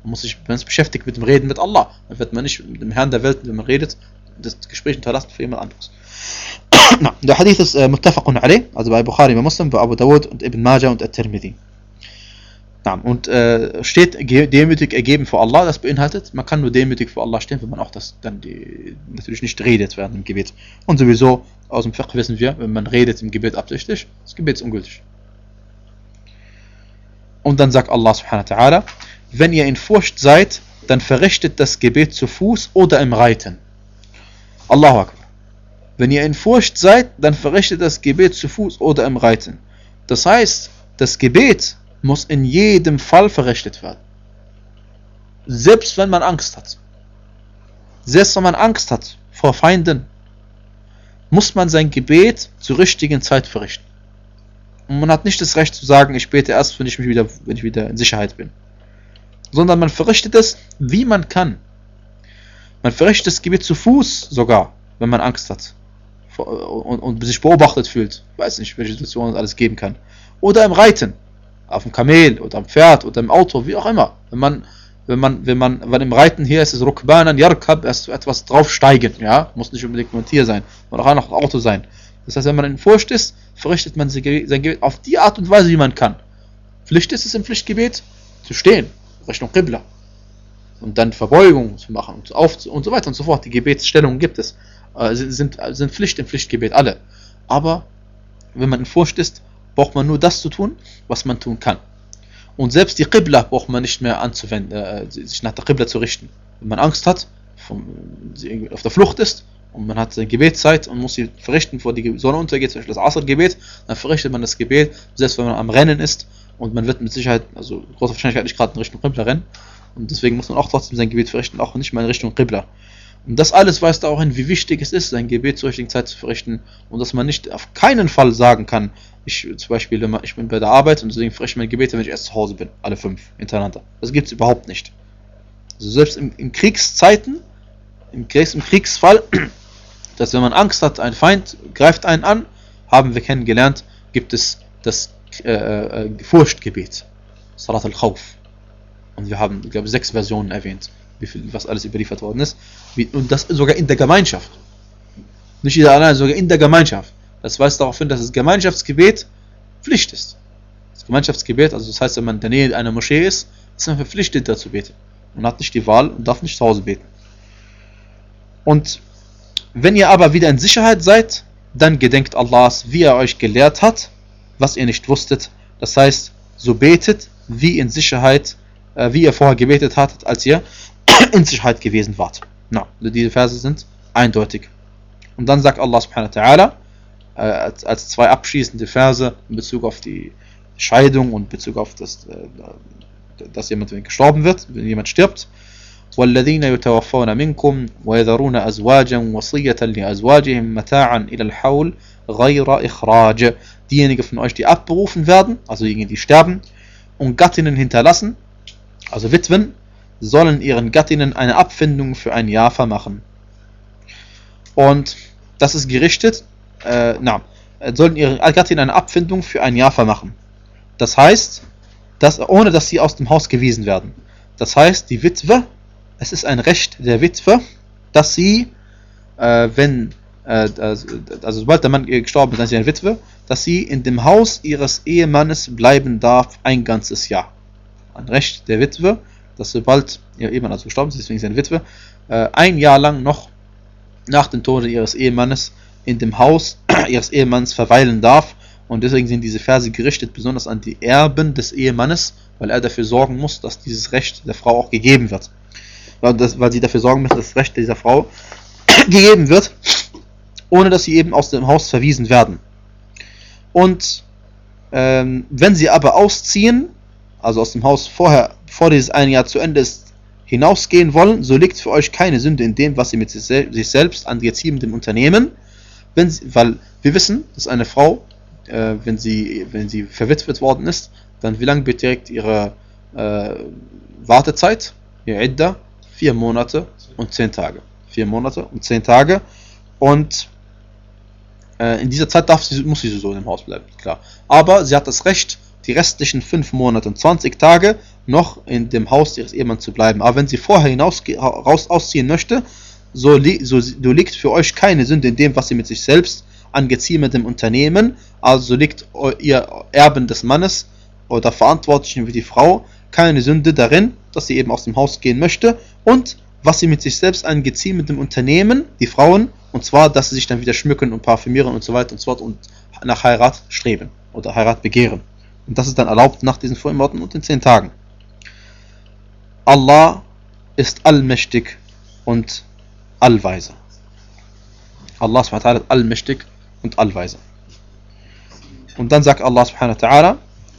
Man muss sich, wenn es beschäftigt mit dem Reden mit Allah, dann wird man nicht mit dem Herrn der Welt, wenn man redet, das Gespräch unterlassen für jemand anderes. Na, der Hadith ist äh, muttafaqun alayh, also bei Bukhari, bei Muslim, bei Abu Dawud und Ibn Majah und At-Tirmidhi. Na, und äh, steht demütig ergeben vor Allah, das beinhaltet, man kann nur demütig vor Allah stehen, wenn man auch das dann die, natürlich nicht redet während dem Gebet. Und sowieso, aus dem Fiqh wissen wir, wenn man redet im Gebet absichtlich, das Gebet ist ungültig. Und dann sagt Allah subhanahu wa ta'ala, wenn ihr in Furcht seid, dann verrichtet das Gebet zu Fuß oder im Reiten. Allahu Akbar. Wenn ihr in Furcht seid, dann verrichtet das Gebet zu Fuß oder im Reiten. Das heißt, das Gebet muss in jedem Fall verrichtet werden. Selbst wenn man Angst hat. Selbst wenn man Angst hat vor Feinden, muss man sein Gebet zur richtigen Zeit verrichten. Und man hat nicht das Recht zu sagen, ich bete erst, wenn ich, mich wieder, wenn ich wieder in Sicherheit bin. Sondern man verrichtet es, wie man kann. Man verrichtet das Gebet zu Fuß sogar, wenn man Angst hat und, und sich beobachtet fühlt. Ich weiß nicht, welche Situationen es alles geben kann. Oder im Reiten, auf dem Kamel oder am Pferd oder im Auto, wie auch immer. Wenn man, wenn man, wenn man, wenn im Reiten hier ist es Rukbanan Yarkab, erst etwas draufsteigen, ja, muss nicht unbedingt ein Tier sein, kann auch ein Auto sein. Das heißt, wenn man in Furcht ist, verrichtet man sein Gebet auf die Art und Weise, wie man kann. Pflicht ist es im Pflichtgebet, zu stehen, Richtung Qibla. Und dann Verbeugung zu machen und, auf, und so weiter und so fort. Die Gebetsstellungen gibt es. Äh, sind, sind Pflicht im Pflichtgebet, alle. Aber wenn man in Furcht ist, braucht man nur das zu tun, was man tun kann. Und selbst die Qibla braucht man nicht mehr anzuwenden, äh, sich nach der Qibla zu richten. Wenn man Angst hat, vom, auf der Flucht ist, und man hat seine Gebetszeit und muss sie verrichten, bevor die Sonne untergeht, zum Beispiel das Asr-Gebet, dann verrichtet man das Gebet, selbst wenn man am Rennen ist und man wird mit Sicherheit, also großer Wahrscheinlichkeit nicht gerade in Richtung Qibla rennen und deswegen muss man auch trotzdem sein Gebet verrichten, auch nicht mal in Richtung Qibla. Und das alles weist auch hin, wie wichtig es ist, sein Gebet zur richtigen Zeit zu verrichten und dass man nicht auf keinen Fall sagen kann, ich zum Beispiel, wenn man, ich bin bei der Arbeit und deswegen verrichte ich mein Gebet, wenn ich erst zu Hause bin, alle fünf hintereinander. Das gibt es überhaupt nicht. Also selbst in, in Kriegszeiten, im, Kriegs, im Kriegsfall, dass wenn man Angst hat, ein Feind greift einen an, haben wir kennengelernt, gibt es das äh, äh, Furchtgebet, Salat al-Khawf. Und wir haben, ich glaube, sechs Versionen erwähnt, wie viel, was alles überliefert worden ist. Wie, und das sogar in der Gemeinschaft. Nicht jeder allein, sogar in der Gemeinschaft. Das weist darauf hin, dass das Gemeinschaftsgebet Pflicht ist. Das Gemeinschaftsgebet, also das heißt, wenn man in der Nähe einer Moschee ist, ist man verpflichtet, da zu beten. Man hat nicht die Wahl und darf nicht zu Hause beten. Und wenn ihr aber wieder in Sicherheit seid, dann gedenkt Allahs, wie er euch gelehrt hat, was ihr nicht wusstet. Das heißt, so betet, wie in Sicherheit, äh, wie ihr vorher gebetet hattet, als ihr in Sicherheit gewesen wart. Na, diese Verse sind eindeutig. Und dann sagt Allah subhanahu wa ta'ala, äh, als, als zwei abschließende Verse in Bezug auf die Scheidung und in Bezug auf das, äh, dass jemand gestorben wird, wenn jemand stirbt. والذين يتوفون منكم ويذرون أزواجا وصية لأزواجهم متاعا إلى الحول غير إخراج. Diejenigen von euch, die abberufen werden, also diejenigen, die sterben und Gattinnen hinterlassen, also Witwen, sollen ihren Gattinnen eine Abfindung für ein Jahr vermachen. Und das ist gerichtet, äh, na, sollen ihre Gattinnen eine Abfindung für ein Jahr vermachen. Das heißt, dass, ohne dass sie aus dem Haus gewiesen werden. Das heißt, die Witwe, es ist ein Recht der Witwe, dass sie, äh, wenn, äh, also, also sobald der Mann gestorben ist, dann ist sie eine Witwe, dass sie in dem Haus ihres Ehemannes bleiben darf ein ganzes Jahr. Ein Recht der Witwe, dass sobald ihr Ehemann also gestorben ist, deswegen ist sie eine Witwe, äh, ein Jahr lang noch nach dem Tode ihres Ehemannes in dem Haus ihres Ehemanns verweilen darf. Und deswegen sind diese Verse gerichtet besonders an die Erben des Ehemannes, weil er dafür sorgen muss, dass dieses Recht der Frau auch gegeben wird. Weil, das, weil sie dafür sorgen müssen, dass das Recht dieser Frau gegeben wird, ohne dass sie eben aus dem Haus verwiesen werden. Und ähm, wenn sie aber ausziehen, also aus dem Haus vorher, bevor dieses eine Jahr zu Ende ist, hinausgehen wollen, so liegt für euch keine Sünde in dem, was sie mit sich, sel- sich selbst an geziemendem unternehmen, wenn sie, weil wir wissen, dass eine Frau, äh, wenn sie wenn sie verwitwet worden ist, dann wie lange beträgt ihre äh, Wartezeit, ihr Idda? Vier Monate und zehn Tage. Vier Monate und zehn Tage. Und äh, in dieser Zeit darf sie, muss sie so im Haus bleiben, klar. Aber sie hat das Recht, die restlichen fünf Monate und zwanzig Tage noch in dem Haus ihres Ehemanns zu bleiben. Aber wenn sie vorher hinaus raus ausziehen möchte, so, li so, so liegt für euch keine Sünde in dem, was sie mit sich selbst an geziemendem Unternehmen, also liegt ihr Erben des Mannes oder Verantwortlichen wie die Frau keine Sünde darin, dass sie eben aus dem Haus gehen möchte, und was sie mit sich selbst an geziemendem Unternehmen, die Frauen, und zwar, dass sie sich dann wieder schmücken und parfümieren und so weiter und so fort und nach Heirat streben oder Heirat begehren. Und das ist dann erlaubt nach diesen fünf Monaten und den zehn Tagen. Allah ist allmächtig und allweise. Allah subhanahu wa ta'ala ist allmächtig und allweise. Und dann sagt Allah subhanahu wa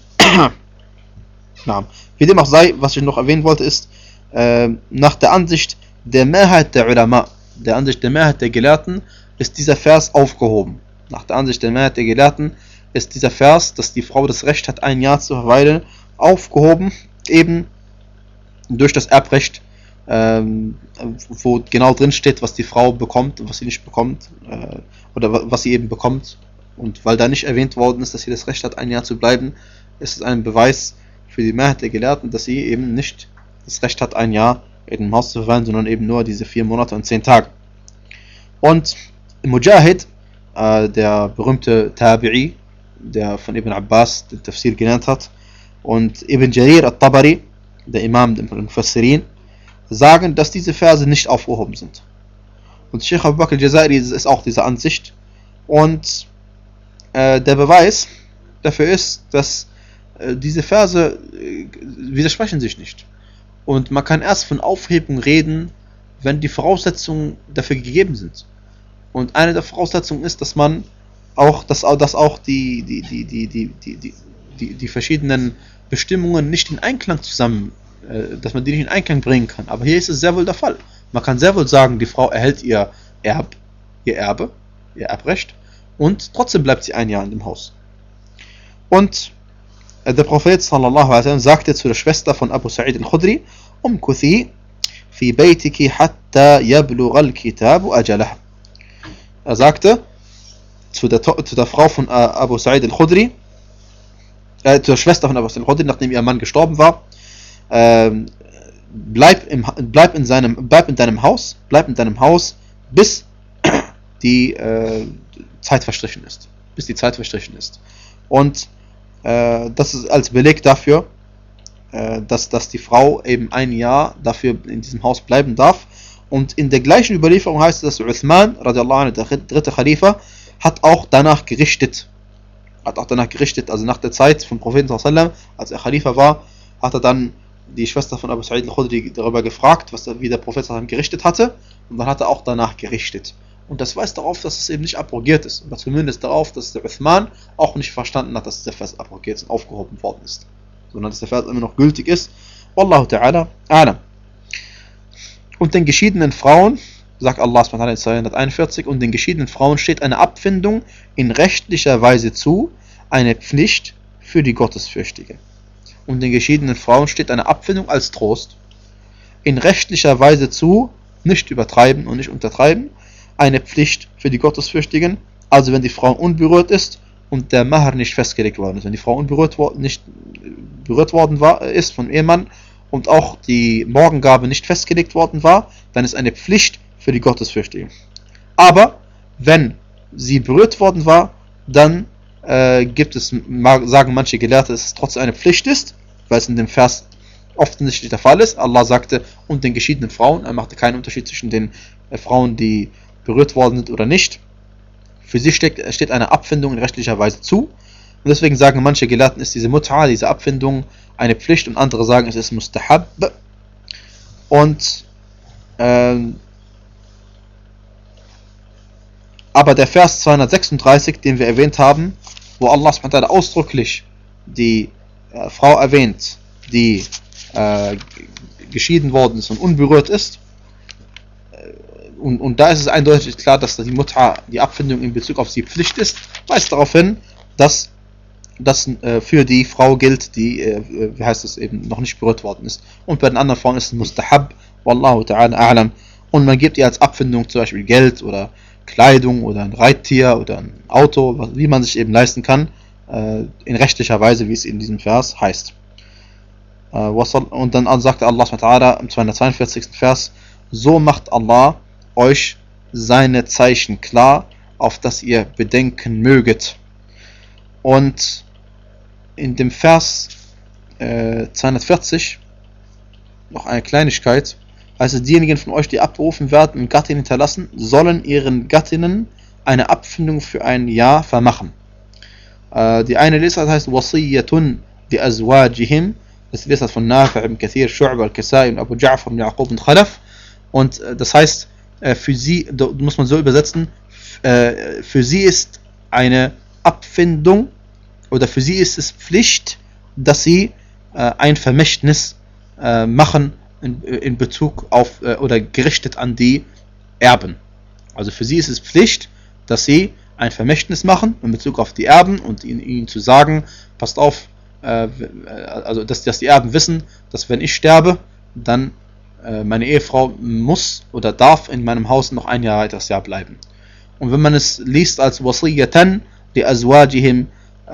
ta'ala, wie dem auch sei, was ich noch erwähnen wollte, ist, äh, nach der Ansicht der Mehrheit der Ulama, der Ansicht der Mehrheit der Gelehrten, ist dieser Vers aufgehoben. Nach der Ansicht der Mehrheit der Gelehrten ist dieser Vers, dass die Frau das Recht hat, ein Jahr zu verweilen, aufgehoben, eben durch das Erbrecht, ähm, wo genau drin steht, was die Frau bekommt und was sie nicht bekommt, äh, oder was sie eben bekommt. Und weil da nicht erwähnt worden ist, dass sie das Recht hat, ein Jahr zu bleiben, ist es ein Beweis für die Mehrheit der Gelehrten, dass sie eben nicht das Recht hat, ein Jahr in dem Haus zu verweilen, sondern eben nur diese vier Monate und zehn Tage. Und Mujahid, äh, der berühmte Tabi'i, der von Ibn Abbas den Tafsir genannt hat, und Ibn Jarir al-Tabari, der Imam der Mufassirin, sagen, dass diese Verse nicht aufgehoben sind. Und Sheikh Abu Bakr al-Jazairi ist auch dieser Ansicht. Und äh, der Beweis dafür ist, dass äh, diese Verse äh, widersprechen sich nicht. Und man kann erst von Aufhebung reden, wenn die Voraussetzungen dafür gegeben sind. Und eine der Voraussetzungen ist, dass man auch, dass, dass auch die, die, die, die, die, die, die, die, die verschiedenen Bestimmungen nicht in Einklang zusammen, äh, dass man die nicht in Einklang bringen kann. Aber hier ist es sehr wohl der Fall. Man kann sehr wohl sagen, die Frau erhält ihr Erb, ihr Erbe, ihr Erbrecht, und trotzdem bleibt sie ein Jahr in dem Haus. Und äh, der Prophet sallallahu alaihi wasallam sagte zu der Schwester von Abu Sa'id al-Khudri, umkuthi fi baytiki hatta yablugha al-kitabu ajalah. Er sagte zu der, zu der Frau von Abu Sa'id al-Khudri, äh, zu der Schwester von Abu Sa'id al-Khudri, nachdem ihr Mann gestorben war, äh, bleib, im, bleib, in seinem, bleib in deinem Haus, bleib in deinem Haus, bis die äh, Zeit verstrichen ist. Bis die Zeit verstrichen ist. Und äh, das ist als Beleg dafür, äh, dass, dass die Frau eben ein Jahr dafür in diesem Haus bleiben darf. Und in der gleichen Überlieferung heißt es, dass Uthman, radiallahu anhu, der dritte Khalifa, hat auch danach gerichtet. Hat auch danach gerichtet, also nach der Zeit vom Propheten sallallahu alaihi wasallam, als er Khalifa war, hat er dann die Schwester von Abu Sa'id al-Khudri darüber gefragt, was er, wie der Prophet sallallahu alaihi wasallam gerichtet hatte. Und dann hat er auch danach gerichtet. Und das weist darauf, dass es eben nicht abrogiert ist. Oder zumindest darauf, dass der Uthman auch nicht verstanden hat, dass der Vers abrogiert ist und aufgehoben worden ist. Sondern dass der Vers immer noch gültig ist. Wallahu ta'ala a'lam. Und den geschiedenen Frauen, sagt Allah subhanahu wa ta'ala in zweihunderteinundvierzig, und den geschiedenen Frauen steht eine Abfindung in rechtlicher Weise zu, eine Pflicht für die Gottesfürchtigen. Und den geschiedenen Frauen steht eine Abfindung als Trost in rechtlicher Weise zu, nicht übertreiben und nicht untertreiben, eine Pflicht für die Gottesfürchtigen, also wenn die Frau unberührt ist und der Mahr nicht festgelegt worden ist. Wenn die Frau unberührt wo- nicht berührt worden war, ist vom Ehemann und auch die Morgengabe nicht festgelegt worden war, dann ist eine Pflicht für die Gottesfürchtigen. Aber wenn sie berührt worden war, dann äh, gibt es, sagen manche Gelehrte, dass es trotzdem eine Pflicht ist, weil es in dem Vers offensichtlich der Fall ist. Allah sagte, und den geschiedenen Frauen, er machte keinen Unterschied zwischen den äh, Frauen, die berührt worden sind oder nicht. Für sie steht, steht eine Abfindung in rechtlicher Weise zu. Und deswegen sagen manche Gelehrten, ist diese Mut'a, diese Abfindung, eine Pflicht, und andere sagen, es ist Mustahab. Und ähm, aber der Vers zweihundertsechsunddreißig, den wir erwähnt haben, wo Allah subhanahu wa ta'ala ausdrücklich die äh, Frau erwähnt, die äh, geschieden worden ist und unberührt ist, Und, und da ist es eindeutig klar, dass die Mut'a, die Abfindung in Bezug auf sie Pflicht ist, weist darauf hin, dass das äh, für die Frau gilt, die, äh, wie heißt es, eben noch nicht berührt worden ist. Und bei den anderen Frauen ist es Mustahab, Wallahu ta'ala a'lam. Und man gibt ihr als Abfindung zum Beispiel Geld oder Kleidung oder ein Reittier oder ein Auto, wie man sich eben leisten kann. äh, in rechtlicher Weise, wie es in diesem Vers heißt. Äh, und dann sagte Allah subhanahu wa ta'ala im zweihundertzweiundvierzigsten Vers: So macht Allah euch seine Zeichen klar, auf das ihr bedenken möget. Und in dem Vers äh, zweihundertvierzig noch eine Kleinigkeit, heißt es: Diejenigen von euch, die abberufen werden und Gattinnen hinterlassen, sollen ihren Gattinnen eine Abfindung für ein Jahr vermachen. Äh, die eine Lesart heißt Wasiyatun li azwajihim, das ist die Lesart von Nafi' ibn Kathir, Shu'ba al-Kasai und Abu Ja'far und Yaqub und Khalaf. Und äh, das heißt, äh, für sie, da muss man so übersetzen, äh, für sie ist eine Abfindung, oder für sie ist es Pflicht, dass sie äh, ein Vermächtnis äh, machen in, in Bezug auf, äh, oder gerichtet an die Erben. Also für sie ist es Pflicht, dass sie ein Vermächtnis machen in Bezug auf die Erben und ihnen, ihnen zu sagen: Passt auf, äh, also dass, dass die Erben wissen, dass wenn ich sterbe, dann äh, meine Ehefrau muss oder darf in meinem Haus noch ein Jahr weiteres Jahr bleiben. Und wenn man es liest als Wasiyatan li azwajihim,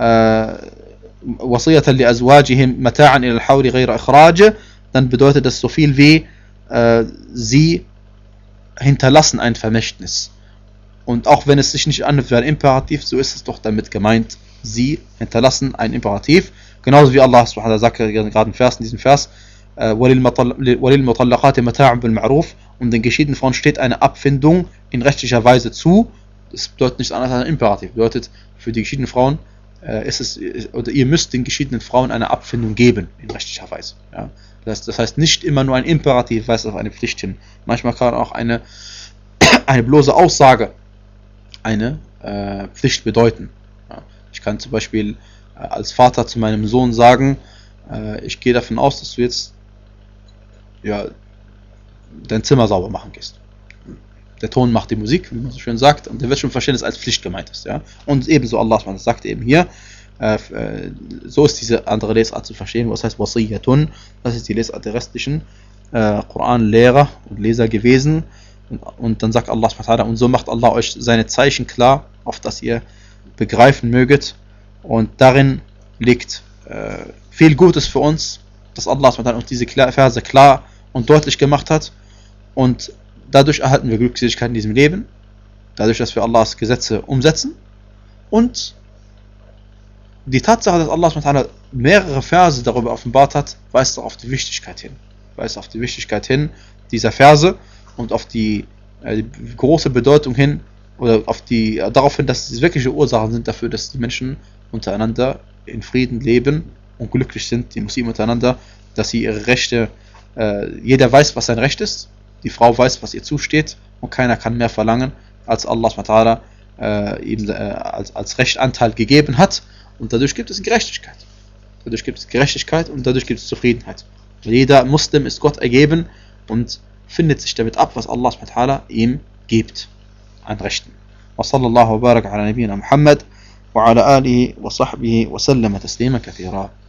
Wasiyatan li azwajihim mata'an ila al-hawli ghayra ikhraj, dann bedeutet das so viel wie äh, sie hinterlassen ein Vermächtnis. Und auch wenn es sich nicht anhört wie ein Imperativ, so ist es doch damit gemeint, sie hinterlassen ein Imperativ. Genauso wie Allah subhanahu wa ta'ala sagt gerade im Vers, in diesem Vers: وَلِلْمُطَلَّقَاتِ مَتَاعٌ بِالْمَعْرُوفِ, und den geschiedenen Frauen steht eine Abfindung in rechtlicher Weise zu. Das bedeutet nichts anderes als ein Imperativ. Das bedeutet, für die geschiedenen Frauen äh, ist es, oder ihr müsst den geschiedenen Frauen eine Abfindung geben in rechtlicher Weise. Ja. Das, das heißt nicht immer nur ein Imperativ weist auf eine Pflicht hin. Manchmal kann auch eine, eine bloße Aussage eine äh, Pflicht bedeuten. Ja. Ich kann zum Beispiel äh, als Vater zu meinem Sohn sagen: äh, Ich gehe davon aus, dass du jetzt ja, dein Zimmer sauber machen gehst. Der Ton macht die Musik, wie man so schön sagt, und der wird schon verstehen, dass es als Pflicht gemeint ist. Ja? Und ebenso Allah, man sagt eben hier, äh, äh, so ist diese andere Lesart zu verstehen, was heißt Wasiyatun, das ist die Lesart der restlichen äh, Koran-Lehrer und Leser gewesen. Und, und dann sagt Allah, und so macht Allah euch seine Zeichen klar, auf das ihr begreifen möget. Und darin liegt äh, viel Gutes für uns, dass Allah uns diese Verse klar und deutlich gemacht hat. Und dadurch erhalten wir Glückseligkeit in diesem Leben, dadurch, dass wir Allahs Gesetze umsetzen. Und die Tatsache, dass Allah mehrere Verse darüber offenbart hat, weist auf die Wichtigkeit hin. Weist auf die Wichtigkeit hin dieser Verse und auf die, äh, die große Bedeutung hin, oder auf die, äh, darauf hin, dass es wirkliche Ursachen sind dafür, dass die Menschen untereinander in Frieden leben und glücklich sind, die Muslime untereinander, dass sie ihre Rechte, äh, jeder weiß, was sein Recht ist, die Frau weiß, was ihr zusteht, und keiner kann mehr verlangen, als Allah äh, ihm äh, als, als Rechtanteil gegeben hat. Und dadurch gibt es Gerechtigkeit. Dadurch gibt es Gerechtigkeit und dadurch gibt es Zufriedenheit. Und jeder Muslim ist Gott ergeben und findet sich damit ab, was Allah ihm gibt an Rechten. Wa sallallahu wa barak ala nabiyyina Muhammad wa ala alihi wa sahbihi wa sallama taslima kathira.